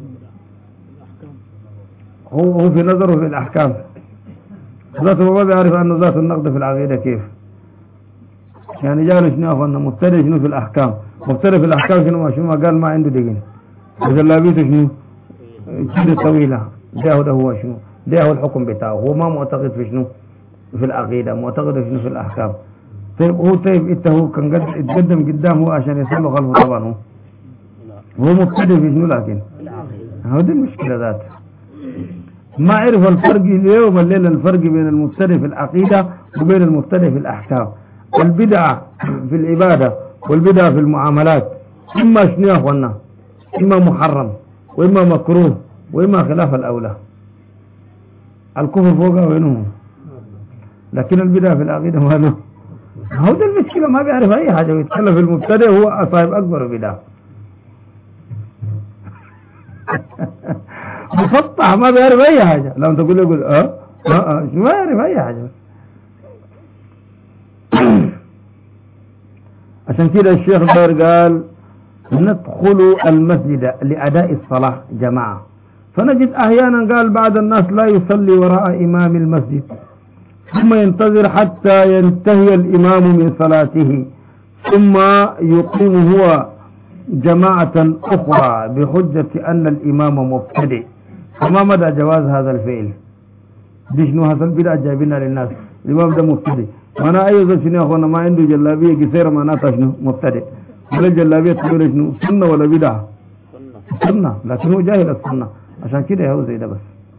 هو في نظره في الأحكام ذاته، ما بيعرف أنه ذات النقد في العقيدة كيف. يعني جاله شنو أخوانا مبتدئ شنو في الأحكام، مبتدئ في الأحكام شنو ما قال ما عنده دقين وجلابيته شنو كده طويلة، ده هو شنو، ده هو الحكم بتاعه، هو ما معتقد في شنو في العقيدة، معتقد في شنو في الأحكام. طيب هو كان قد يتقدم قدام هو عشان يصلوا خلفه، طبعا هو مبتدئ في شنو، لكن هذه المشكلة ذات ما عرف الفرق اليوم الليلة، الفرق بين المبتدئ في العقيدة وبين المبتدئ في الأحكام. البدعة في العبادة والبدعة في المعاملات إما شنو يا أخوانا، إما محرم وإما مكروه وإما خلاف الأولى. الكفر فوقها وينهم، لكن البدعة في العقيدة ما له. هو ده المشكلة، ما بيعرف أي حاجة ويتكلم في المبتدئ هو صاحب أكبر بدعة. مسطح ما بيعرف أي حاجة، لما تقول له يقول ما يعرف أي حاجة. عشان كده الشيخ دار قال ندخل المسجد لأداء الصلاة جماعة، فنجد أحيانا قال بعض الناس لا يصلي وراء إمام المسجد ثم ينتظر حتى ينتهي الإمام من صلاته ثم يقيم هو جماعة أخرى بحجة أن الإمام مبتدئ. فما مدى جواز هذا الفعل؟ دي شنو هذا البدع جايبينها للناس، الإمام ده مبتدئ. وانا ايضا شنو يا اخوانا ما عنده جلابيه قصيره معناتها شنو مبتدئ، ولا الجلابيه تقول شنو سنه ولا بدعه؟ سنه، لكن هو جاهل السنه، عشان كده هو زي ده. بس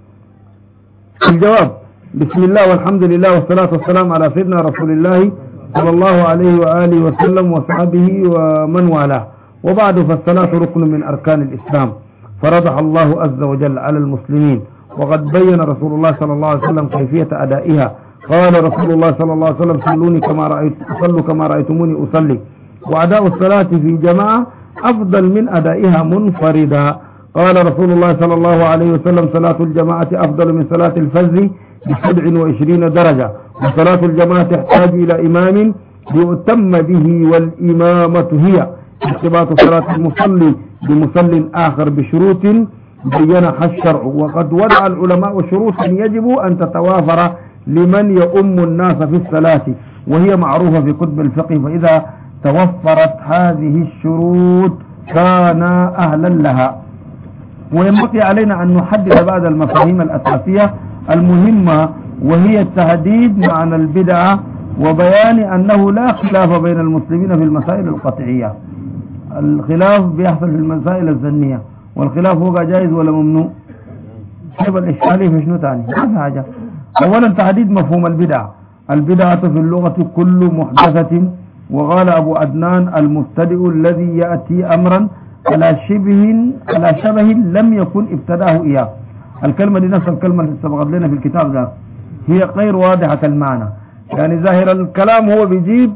الجواب بسم الله والحمد لله والصلاه والسلام على سيدنا رسول الله صلى الله عليه واله وسلم وصحبه ومن والاه، وبعد فالصلاه ركن من اركان الاسلام فرضها الله عز وجل على المسلمين، وقد بين رسول الله صلى الله عليه وسلم كيفيه ادائها. قال رسول الله صلى الله عليه وسلم صلوا كما رأيتموني أصلي، وأداء الصلاة في جماعة أفضل من أدائها منفردا. قال رسول الله صلى الله عليه وسلم صلاة الجماعة أفضل من صلاة الفذ ب27 درجة، وصلاة الجماعة تحتاج إلى إمام يؤتم به، والإمامة هي ارتباط صلاة المصلي بمصل آخر بشروط بينها الشرع، وقد وضع العلماء شروطا يجب أن تتوافر لمن يؤم الناس في الصلاة، وهي معروفة في كتب الفقه، فإذا توفرت هذه الشروط كان أهلا لها. وينبغي علينا أن نحدد بعض المفاهيم الأساسية المهمة، وهي التهديد معنى البدعة وبيان أنه لا خلاف بين المسلمين في المسائل القطعية. الخلاف بيحصل في المسائل الظنية، والخلاف هو جائز ولا ممنوع؟ كيف الإشكالية في شنو تاني؟ ما في حاجة. أولا تحديد مفهوم البدعة. البدعة في اللغة كل محدثة، وقال أبو عدنان المبتدئ الذي يأتي أمرا على شبه لم يكن ابتداه إياه. الكلمة دي نفس الكلمة اللي سبقت لنا في الكتاب ده، هي غير واضحة المعنى، يعني ظاهر الكلام هو بيجيب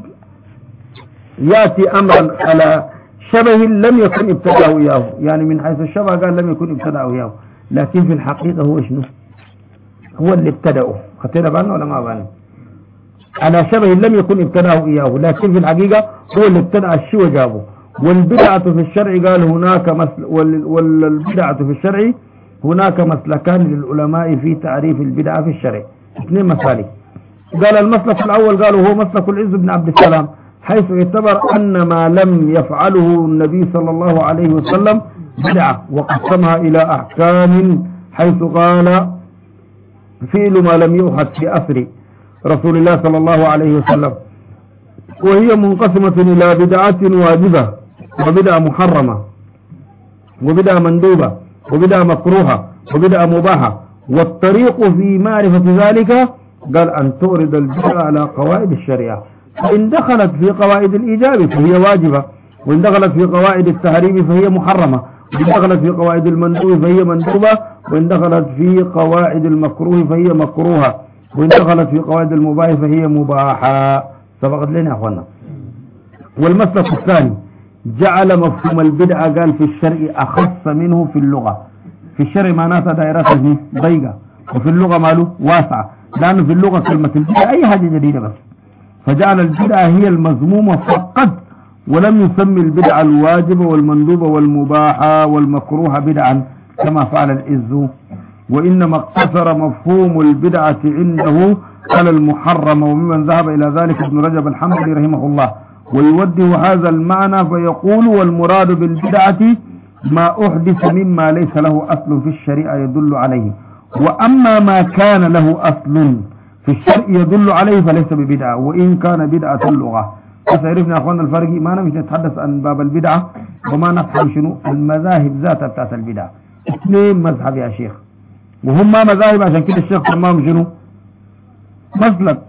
يأتي أمرا على شبه لم يكن ابتداه إياه، يعني من حيث الشبه قال لم يكن ابتداه إياه، لكن في الحقيقة هو شنو؟ هو اللي ابتدأه. خطينا بالنا ولا ما بالنا؟ على شبه لم يكن ابتدأه إياه، لكن في الحقيقة هو اللي ابتدأ الشيء وجابه. والبدعة في الشرع قال هناك والبدعة في الشرع هناك مسلكان للعلماء في تعريف البدعة في الشرع، 2 مسالك. قال المسلك الأول قالوا هو مسلك العز بن عبد السلام، حيث اعتبر أن ما لم يفعله النبي صلى الله عليه وسلم بدعة، وقسمها إلى أحكام، حيث قال فعل ما لم يؤخذ في أثر رسول الله صلى الله عليه وسلم، وهي منقسمة إلى بدعة واجبة، وبدعة محرمة، وبدعة مندوبة، وبدعة مكروهة، وبدعة مباحة. والطريق في معرفة ذلك قال أن تورد البدعة على قواعد الشريعة، فإن دخلت في قواعد الإيجاب فهي واجبة، وإن دخلت في قواعد التحريم فهي محرمة، وإن دخلت في قواعد المندوب فهي مندوبة، وإن دخلت في قواعد المكروه فهي مكروهة، وإن دخلت في قواعد المباح فهي مباحة. سبقت لنا يا أخوانا. والمسلك الثاني جعل مفهوم البدعة قال في الشرع أخص منه في اللغة. في الشرع معناتها دائرته ضيقة، وفي اللغة ماله واسعة، لأنه في اللغة كلمة البدعة أي حاجة جديدة بس، فجعل البدعة هي المذمومة فقط، ولم يسمي البدعة الواجبة والمندوبة والمباحة والمكروهة بدعا كما فعل الإز، وإنما اقتصر مفهوم البدعة عنده على المحرم. وممن ذهب إلى ذلك ابن رجب الحنبلي رحمه الله، ويوده هذا المعنى فيقول والمراد بالبدعة ما أحدث مما ليس له أصل في الشريعة يدل عليه، وأما ما كان له أصل في الشرع يدل عليه فليس ببدعة وإن كان بدعة اللغة. بس عرفنا يا أخوانا الفرق، ما نمشي نتحدث عن باب البدعة وما نفهم شنو المذاهب ذاتها بتاعت البدعة. 2 مذهب يا شيخ، وهم مذاهب، عشان كده الشيخ تمام شنو مسلك.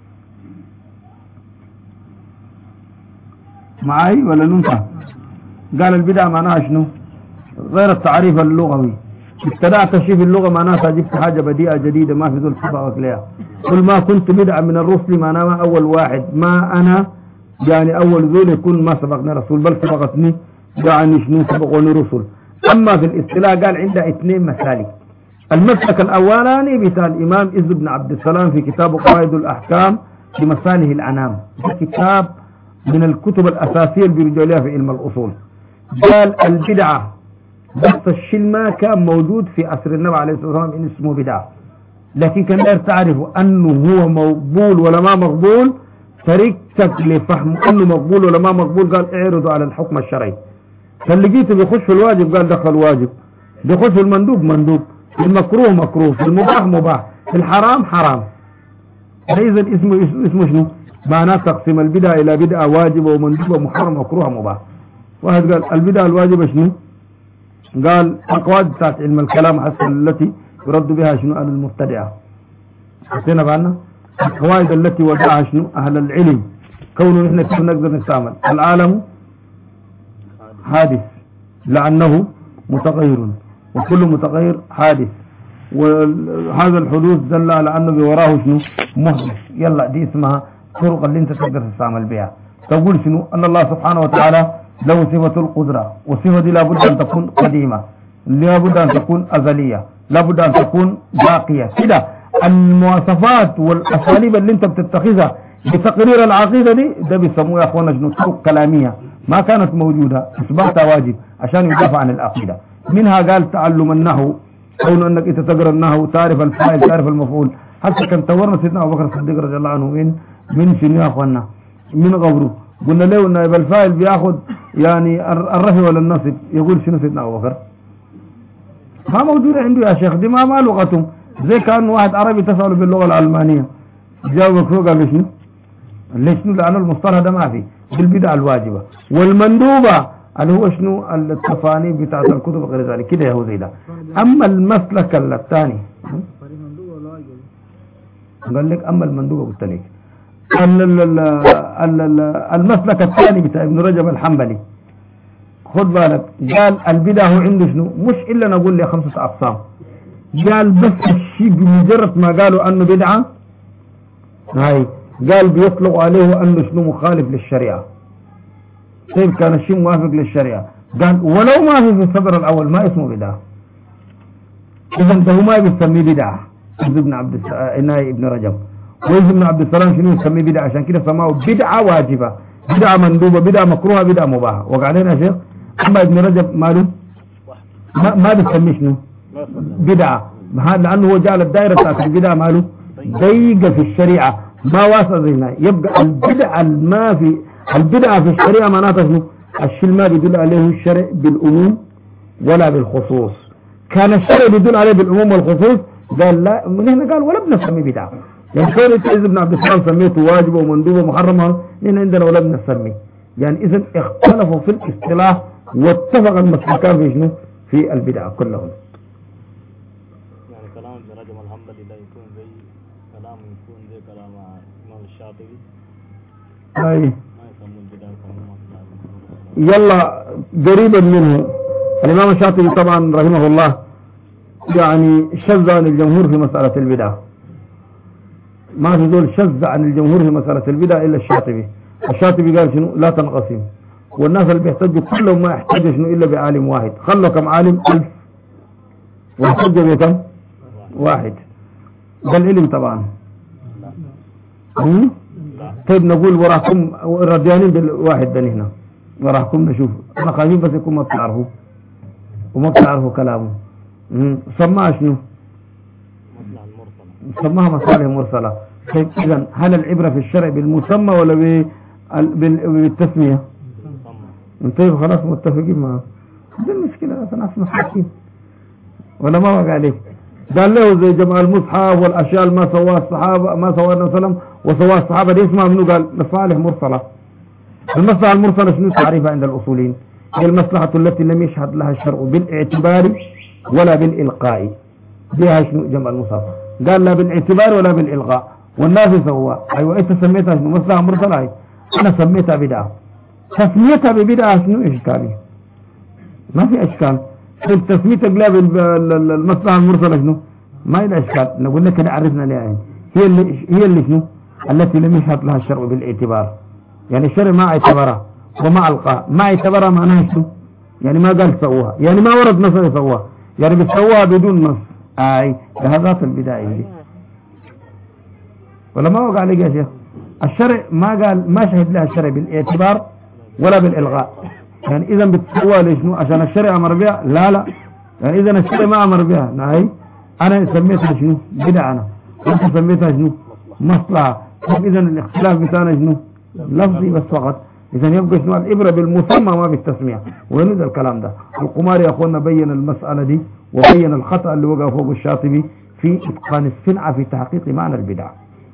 معي ولا ننفع؟ قال البدعة معناها شنو غير التعريف اللغوي. ابتدعت شيء في اللغة معناها جبت حاجة بديئة جديدة ما في ذو الصفة لها. قل ما كنت بدعة من الرسل معناها أول واحد، ما أنا يعني أول ذول يكون ما سبقني رسول بل سبقتني يعني شنو سبقوني رسل. أما في الاصطلاح قال عندها 2 مسالك. المسلك الأولاني بتاع الإمام إز بن عبد السلام في كتاب قواعد الأحكام في مصالح الأنام، كتاب من الكتب الأساسية اللي بيرجعوا لها في علم الأصول. قال البدعة بس الشيء ما كان موجود في عصر النبي عليه الصلاة والسلام إن اسمه بدعة، لكن كان لا تعرفوا أنه هو مقبول ولا ما مقبول، طريقتك لفهم أنه مقبول ولا ما مقبول قال اعرضوا على الحكم الشرعي. فاللي بيخش في الواجب قال دخل واجب، بيخش في المندوب مندوب، في المكروه مكروه، في المباح مباح، في الحرام حرام. إذا اسمه شنو؟ معناه تقسيم البدعة إلى بدعة واجبة ومندوبة ومحرم ومكروه مباح. واحد قال البدعة الواجبة شنو؟ قال القواعد بتاعت علم الكلام حسن التي يرد بها شنو أهل المبتدعة. حسينا بعنا القواعد التي وضعها شنو أهل العلم، كونه نحن كيف نقدر نستعمل العالم حادث لأنه متغير، وكل متغير حادث، وهذا الحدوث دل على أنه بوراه شنو محدث. يلا دي اسمها طرق اللي انت تقدر تستعمل بها. تقول شنو أن الله سبحانه وتعالى له صفة القدرة، والصفة دي لابد أن تكون قديمة، لابد أن تكون أزلية، لابد أن تكون باقية كده. المواصفات والأساليب اللي انت بتتخذها لتقرير العقيدة دي ده بيسموها يا اخوانا شنو طرق كلامية ما كانت موجودة، اثباتها واجب عشان يدافع عن العقيدة. منها قال تعلم النحو، كون انك انت تقرا النحو تعرف الفاعل تعرف المفعول. حتى كان تورنا سيدنا ابو بكر الصديق رضي الله عنه من شنو يا اخوانا من غبره، قلنا له ان الفاعل بياخذ يعني الرفع ولا النصب، يقول شنو سيدنا ابو بكر ما موجود عنده يا شيخ، دي ما لغتهم. زي كان واحد عربي تسأله باللغة الألمانية جاوبك فوق قال شنو؟ ليش شنو؟ لأنه المصطلح ده ما في بالبدعة الواجبة والمندوبة اللي هو شنو التصانيف بتاعت الكتب وغير ذلك كده يا هو زي ده. أما المسلك الثاني قال لك أما المندوبة قلت لك المسلك الثاني بتاع ابن رجب الحنبلي خد بالك قال البدعة هو عنده شنو؟ مش إلا نقول لي 5 أقسام. قال بس الشيء بمجرد ما قالوا أنه بدعة هاي قال بيطلق عليه أنه شنو مخالف للشريعة. طيب كان الشيء موافق للشريعة قال ولو ما في الصدر الأول ما اسمه بدعة، إذا ده ما بيسميه بدعة ابن عبد إناي ابن رجب. وإذ ابن عبد السلام شنو يسميه بدعة؟ عشان كده سماه بدعة واجبة، بدعة مندوبة، بدعة مكروهة، بدعة مباحة. وقعدين يا شيخ. أما ابن رجب ماله ما بيسميه شنو بدعة، لأنه هو جعل الدائرة بتاعت البدعة ماله ضيقة في الشريعة، ما واسع هنا. يبقى البدعة البدعة في الشريعة معناتها شنو؟ الشيء ما بيدل عليه الشرع بالعموم ولا بالخصوص. كان الشرع بيدل عليه بالعموم والخصوص قال لا، من هنا قال ولا بنسمي بدعة. يعني خير إذا ابن عبد السلام سميته واجبة ومندوبة ومحرمة، هنا عندنا ولا بنسمي. يعني إذا اختلفوا في الاصطلاح واتفق المسلكان في شنو؟ في البدعة كلهم. يعني كلام ابن رجب الحنبلي لا يكون زي كلام الإمام الشاطبي. أي ما يسمون البدعة، يسمون يلا قريبا منه الإمام الشاطبي طبعا رحمه الله يعني شذ عن الجمهور في مسألة البدعة. ما في ذول شذ عن الجمهور في مسألة البدعة إلا الشاطبي. الشاطبي قال شنو؟ لا تنقسم. والناس اللي بيحتجوا كلهم ما يحتاجوا شنو إلا بعالم واحد. خلوا كم عالم؟ 1000 واحتجوا بكم؟ واحد. ده العلم طبعا. طيب نقول وراكم الرديانين بالواحد ده هنا وراكم نشوف. انا خايفين بس يكون ما بتعرفوا وما بتعرفوا كلامه. سماها شنو؟ سماها مصالح مرسلة. طيب اذا هل العبرة في الشرع بالمسمى ولا بالتسمية؟ طيب خلاص متفقين معه. دي المشكلة ناس محاكين ولا ما وقع عليك. قال له زي جمع المصحف والاشياء ما سواها الصحابة، ما سواها النبي صلى الله عليه وسلم وسواها الصحابة، دي اسمها منه؟ قال مصالح مرسلة. المصلحة المرسلة شنو تعريفها عند الأصوليين؟ هي المصلحة التي لم يشهد لها الشرع بالاعتبار ولا بالإلقاء. بها شنو جمع المصحف؟ قال لا بالاعتبار ولا بالإلقاء، والناس يسووها. أيوة أنت سميتها شنو؟ مصلحة مرسلة. هي أنا سميتها بدعة. تسميتها ببدعة شنو إشكالي؟ ما في إشكال. تسميتك لا بالمصلحة المرسلة شنو؟ ما إلى إشكال. نقول لك كده عرفنا ليه. هي اللي شنو؟ التي لم يشهد لها الشرع بالاعتبار. يعني الشرع ما اعتبرها وما ألقاها. ما اعتبرها معناها شنو؟ يعني ما قال سووها، يعني ما ورد نص يسووها، يعني بتسووها بدون نص. هذا البداية ولا ما وقع عليك يا شيخ؟ الشرع ما قال، ما شهد لها الشرع بالاعتبار ولا بالإلغاء. يعني إذا بتسووها ليش؟ عشان الشرع أمر بها؟ لا. يعني إذا الشرع ما أمر بها. أنا سميتها شنو؟ بدعة. أنا وأنت سميتها شنو؟ مصلحة. إذا الاختلاف بتاعنا شنو؟ لفظي بس فقط. إذا يبقى شنو؟ الإبرة بالمسمى ما بالتسمية. وين الكلام ده؟ القماري يا أخوانا بين المسألة دي وبين الخطأ اللي وقع فوق الشاطبي في إتقان الصنعة في تحقيق معنى البدع.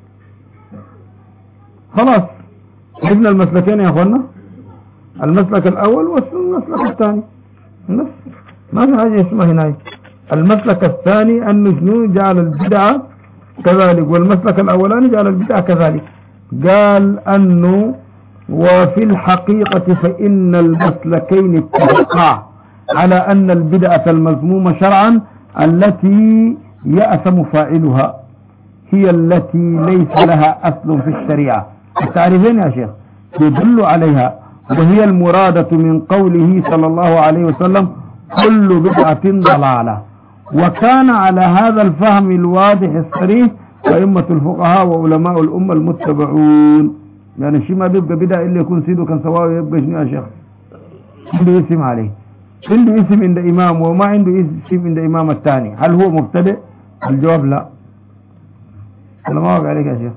خلاص عرفنا المسلكين يا أخوانا، المسلك الأول والمسلك الثاني. ما في حاجة اسمها هنا. المسلك الثاني أنه شنو؟ جعل البدعة كذلك، والمسلك الأولاني جعل البدعة كذلك. قال أنه وفي الحقيقة فإن المسلكين اتفقا على أن البدعة المذمومة شرعا التي يأثم فاعلها هي التي ليس لها أصل في الشريعة. التعريفين يا شيخ يدل عليها، وهي المرادة من قوله صلى الله عليه وسلم كل بدعة ضلالة. وكان على هذا الفهم الواضح الصريح أئمة الفقهاء وعلماء الأمة المتبعون. يعني الشيء ما بيبقى بدعة إلا يكون سيده كان سواء يبقى شنو يا شيخ؟ عنده اسم عليه، عنده اسم عند إمام وما عنده اسم عند إمام الثاني، هل هو مبتدئ؟ الجواب لا. أنا ما وقع عليك يا شيخ.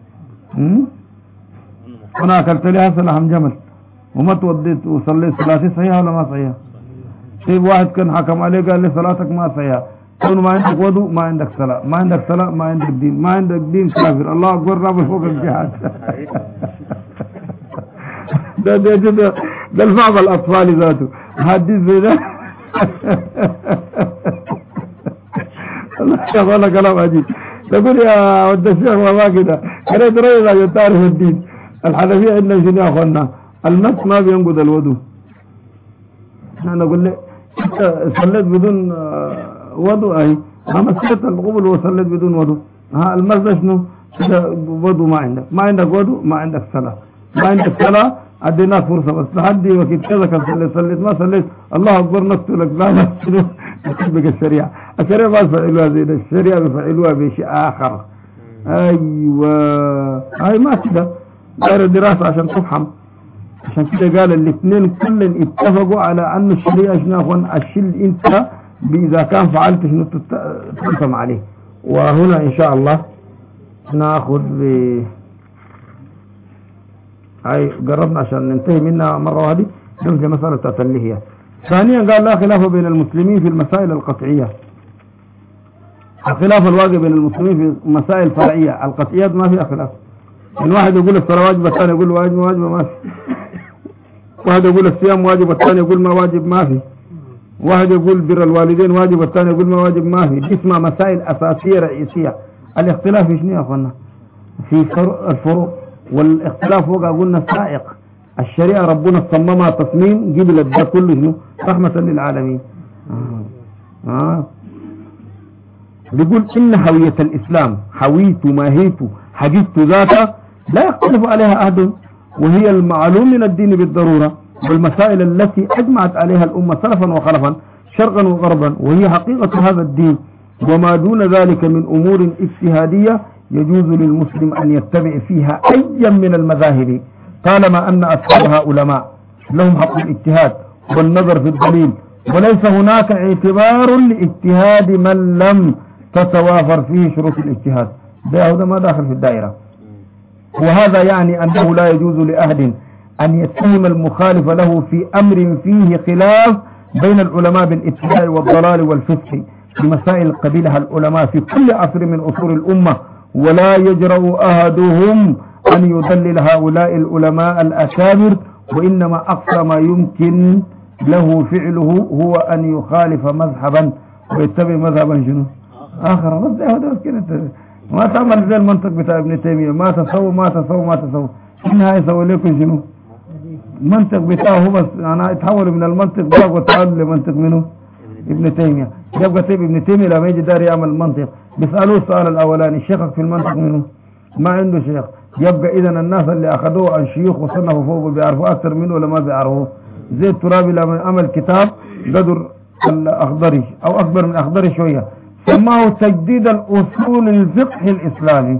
أنا أكلت لي هسه لحم جمل وما توضيت وصليت صلاتي صحيحة ولا ما صحيحة؟ طيب واحد كان حكم عليه قال لي صلاتك ما صحيحة. كون ما عندك وضوء ما عندك صلاة، ما عندك صلاة ما عندك دين، ما عندك دين كافر. الله أكبر رابط فوق الجهاد. ده الفعب الأطفال ذاته حديث زي ده. الله يقول لك كلام عجيب. تقول يا ود الشيخ والله كده كده تريد أن تعرف الدين. الحنفية عندنا شنو يا أخوانا؟ المس ما بينقض الوضوء. احنا نقول لك انت صليت بدون وضوء، اي ما مسيت القبل وصليت بدون وضوء. المس شنو؟ وضوء ما عندك وضوء، ما عندك صلاة، ما عندك صلاة. اديناك فرصة بس لحد وقت كذا كان صليت ما صليت الله اكبر نقتلك. لا تطبق الشريعة ما بيفعلوها زي ده، الشريعة بيفعلوها بشيء آخر. أيوة هاي ما كده غير الدراسة عشان تفهم. عشان كده قال الاثنين كل اتفقوا على أن الشريعة شنو يا أخوان الشيء أنت إذا كان فعلت شنو تفهم عليه. وهنا إن شاء الله ناخذ هاي قربنا عشان ننتهي منها مرة واحدة نمشي مسألة اللحية. ثانيا قال لا خلاف بين المسلمين في المسائل القطعية. الخلاف الواقع بين المسلمين في مسائل فرعية، القطعيات ما فيها خلاف. الواحد يقول الصلاة واجبة، الثاني يقول واجبة ما في. واحد يقول الصيام واجب، والثاني يقول ما واجب ما في. واحد يقول بر الوالدين واجب، والثاني يقول ما واجب ما في. دي اسمها مسائل أساسية رئيسية. الاختلاف في شنو يا أخوانا؟ في الفروع. والاختلاف وقع قلنا سائق. الشريعة ربنا صممها تصميم قبل ده كله شنو؟ رحمة للعالمين. بيقول إن هوية الإسلام هويت ماهيت حديث ذاته لا يختلف عليها أحد، وهي المعلوم من الدين بالضرورة، والمسائل التي أجمعت عليها الأمة سلفا وخلفا شرقا وغربا، وهي حقيقة هذا الدين. وما دون ذلك من أمور اجتهادية يجوز للمسلم أن يتبع فيها أي من المذاهب طالما أن أصحابها علماء لهم حق الاجتهاد والنظر في الدليل، وليس هناك اعتبار لاجتهاد من لم تتوافر فيه شروط الاجتهاد. ده ما داخل في الدائرة. وهذا يعني أنه لا يجوز لأحد أن يتهم المخالف له في أمر فيه خلاف بين العلماء بالاتباع والضلال والفسق في مسائل قبلها العلماء في كل عصر من أصول الأمة، ولا يجرؤ أحدهم أن يضلل هؤلاء العلماء الأكابر، وإنما أقصى ما يمكن له فعله هو أن يخالف مذهبا ويتبع مذهبا شنو آخر. بس ده كده ما تعمل زي المنطق بتاع ابن تيمية، ما تسووا إنها يسوي لكم شنو المنطق بتاعه هو. بس أنا اتحول من المنطق ده وتعال لمنطق منه ابن تيمية. يبقى طيب ابن تيمية لما يجي دار يعمل منطق بيسألوه السؤال الأولاني شيخك في المنطق منه؟ ما عنده شيخ. يبقى إذا الناس اللي أخذوه عن شيوخ وصنفوا فوق بيعرفوا أكثر منه ولا ما بيعرفوه؟ زي الترابي لما عمل كتاب قدر الأخضري أو أكبر من الأخضري شوية سماه تجديد الأصول الفقه الإسلامي.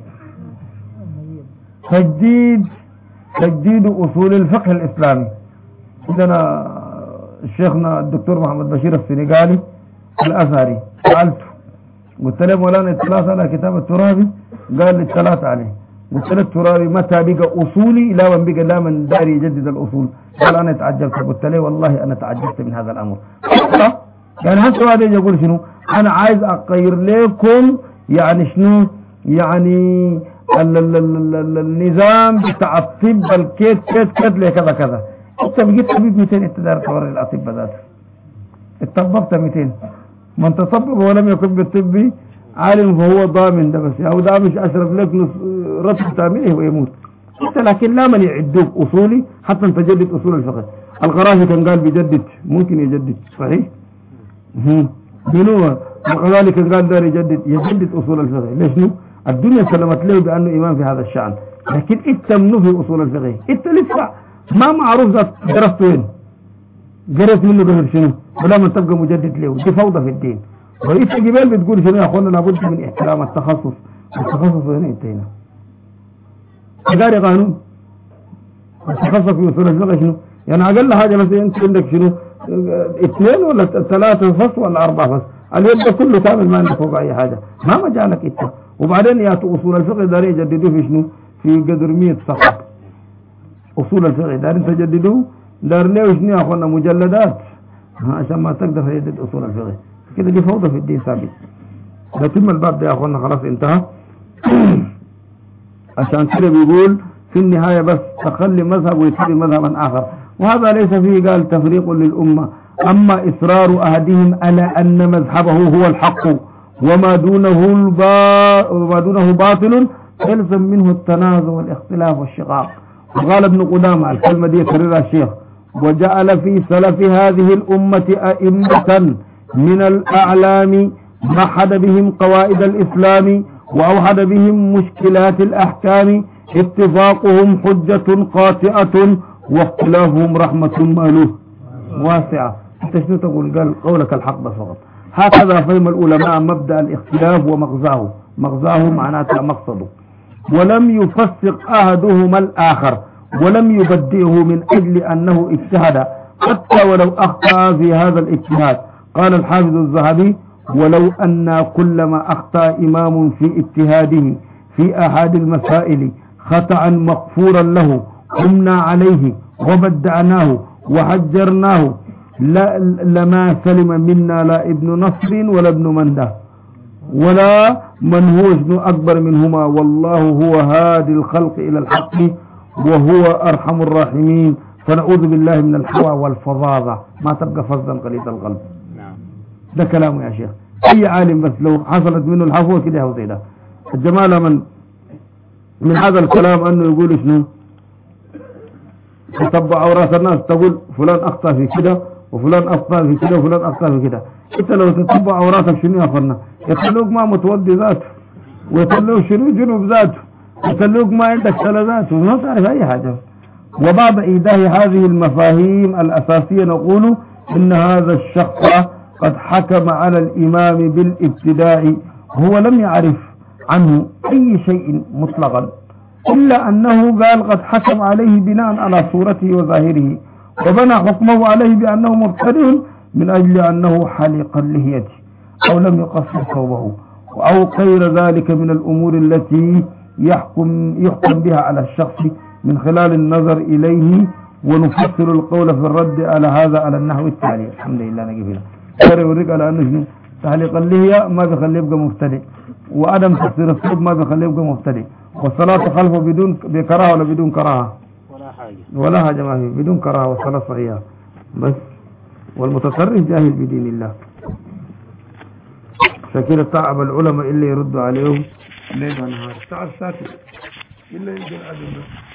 تجديد أصول الفقه الإسلامي. عندنا شيخنا الدكتور محمد بشير السنغالي الأزهري سألته قلت له مولانا اطلاع على كتاب الترابي؟ قال لي اطلعت عليه. قلت له الترابي متى بقى أصولي؟ لا من بقى لا من داري يجدد الأصول. قال أنا تعجبت. قلت له والله أنا تعجبت من هذا الأمر. يعني هسه هذا يقول شنو؟ أنا عايز أغير لكم يعني شنو يعني النظام بتاع الطب الكيت لي كذا. انت بقيت طبيب 200 انت دار توري الاطباء ذاته اتطببت 200 من تطبب ولم يكن بالطب عالم فهو ضامن. ده بس او ده مش اشرف لك رتب تامينه ويموت انت. لكن لا من يعدوك اصولي حتى تجدد اصول الفقه. القرافي كان قال بيجدد ممكن يجدد صحيح منو وكذلك قال دار يجدد اصول الفقه. ليش نو الدنيا سلمت له بانه امام في هذا الشأن، لكن انت منو في اصول الفقه؟ انت لسه ما معروف ذات درست وين قريت منه قبل شنو ولا من تبقى مجدد له. دي فوضى في الدين. رئيس الجبال بتقول شنو يا اخوانا لابد من احترام التخصص هنا انتهينا. اداري قانون التخصص في اصول الفقه شنو يعني اقل حاجه مثلا انت عندك شنو 2 ولا 3 فصل ولا 4 فصل اليوم ده كله كامل ما عندك فوق اي حاجه ما مجالك انت. وبعدين ياتوا اصول الفقه داري يجددوه في شنو في قدر 100 صفحه. أصول الفقه دارين تجددوه دار له شنو يا أخوانا مجلدات عشان ما تقدر تجدد أصول الفقه. كده دي فوضى في الدين ثابت. يتم الباب ده يا أخوانا خلاص انتهى. عشان كده بيقول في النهاية بس تخلي مذهب ويتبع مذهبا آخر، وهذا ليس فيه قال تفريق للأمة. أما إصرار أحدهم على أن مذهبه هو الحق وما دونه باطل يلزم منه التنازع والاختلاف والشقاق. وقال ابن قدامة الكلمة دي كررها الشيخ وجعل في سلف هذه الأمة أئمة من الأعلام محد بهم قواعد الإسلام وأوحد بهم مشكلات الأحكام اتفاقهم حجة قاطئة واختلافهم رحمة ماله واسعة. انت شنو تقول؟ قال قولك الحق بس فقط. هكذا فهم العلماء مبدأ الاختلاف مغزاه معناته مقصده، ولم يفسق أحدهما الآخر ولم يبدئه من أجل أنه اجتهد حتى ولو أخطأ في هذا الاجتهاد. قال الحافظ الذهبي: ولو أن كلما أخطأ إمام في اجتهاده في أحد المسائل خطأ مغفورا له قمنا عليه وبدعناه وحجرناه لما سلم منا لا ابن نصر ولا ابن منده ولا من هو ابن أكبر منهما، والله هو هادي الخلق إلى الحق وهو أرحم الراحمين. فنعوذ بالله من الحوى والفظاظة، ما تبقى فظا قليل القلب. ده كلامه يا شيخ. أي عالم بس لو حصلت منه الحفوة كده هو زي ده. الجمال من هذا الكلام أنه يقول شنو؟ تتبع عورات الناس، تقول فلان أخطأ في كده وفلان أخطأ في كده وفلان أخطأ في كده. انت لو تتبع عوراتك شنو يا اخوانا؟ يخلوك ما متودي ذاته، ويخلوك شنو جنوب ذاته، يخلوك ما عندك سلا ذاته، ما تعرف أي حاجة. وبعد إيضاح هذه المفاهيم الأساسية نقول إن هذا الشخص قد حكم على الإمام بالابتداء، هو لم يعرف عنه أي شيء مطلقا، إلا أنه قال قد حكم عليه بناء على صورته وظاهره، وبنى حكمه عليه بأنه مبتدع من أجل أنه حلق اللحية أو لم يقصر ثوبه أو غير ذلك من الأمور التي يحكم بها على الشخص من خلال النظر إليه. ونفسر القول في الرد على هذا على النحو التالي. الحمد لله نجيب هنا يوريك على أنه تحليق اللحية ما بيخليه يبقى مبتدئ، وعدم تقصير الثوب ما بيخليه يبقى مبتدئ، والصلاة خلفه بدون بكراهة ولا بدون كراهة؟ ولا حاجة ما فيه، بدون كراهة والصلاة صحيحة بس. والمتصرف جاهل بدين الله. فكده تعب العلماء إلا يردوا عليهم ليل ونهار، تعب ساكت إلا يجي العدل.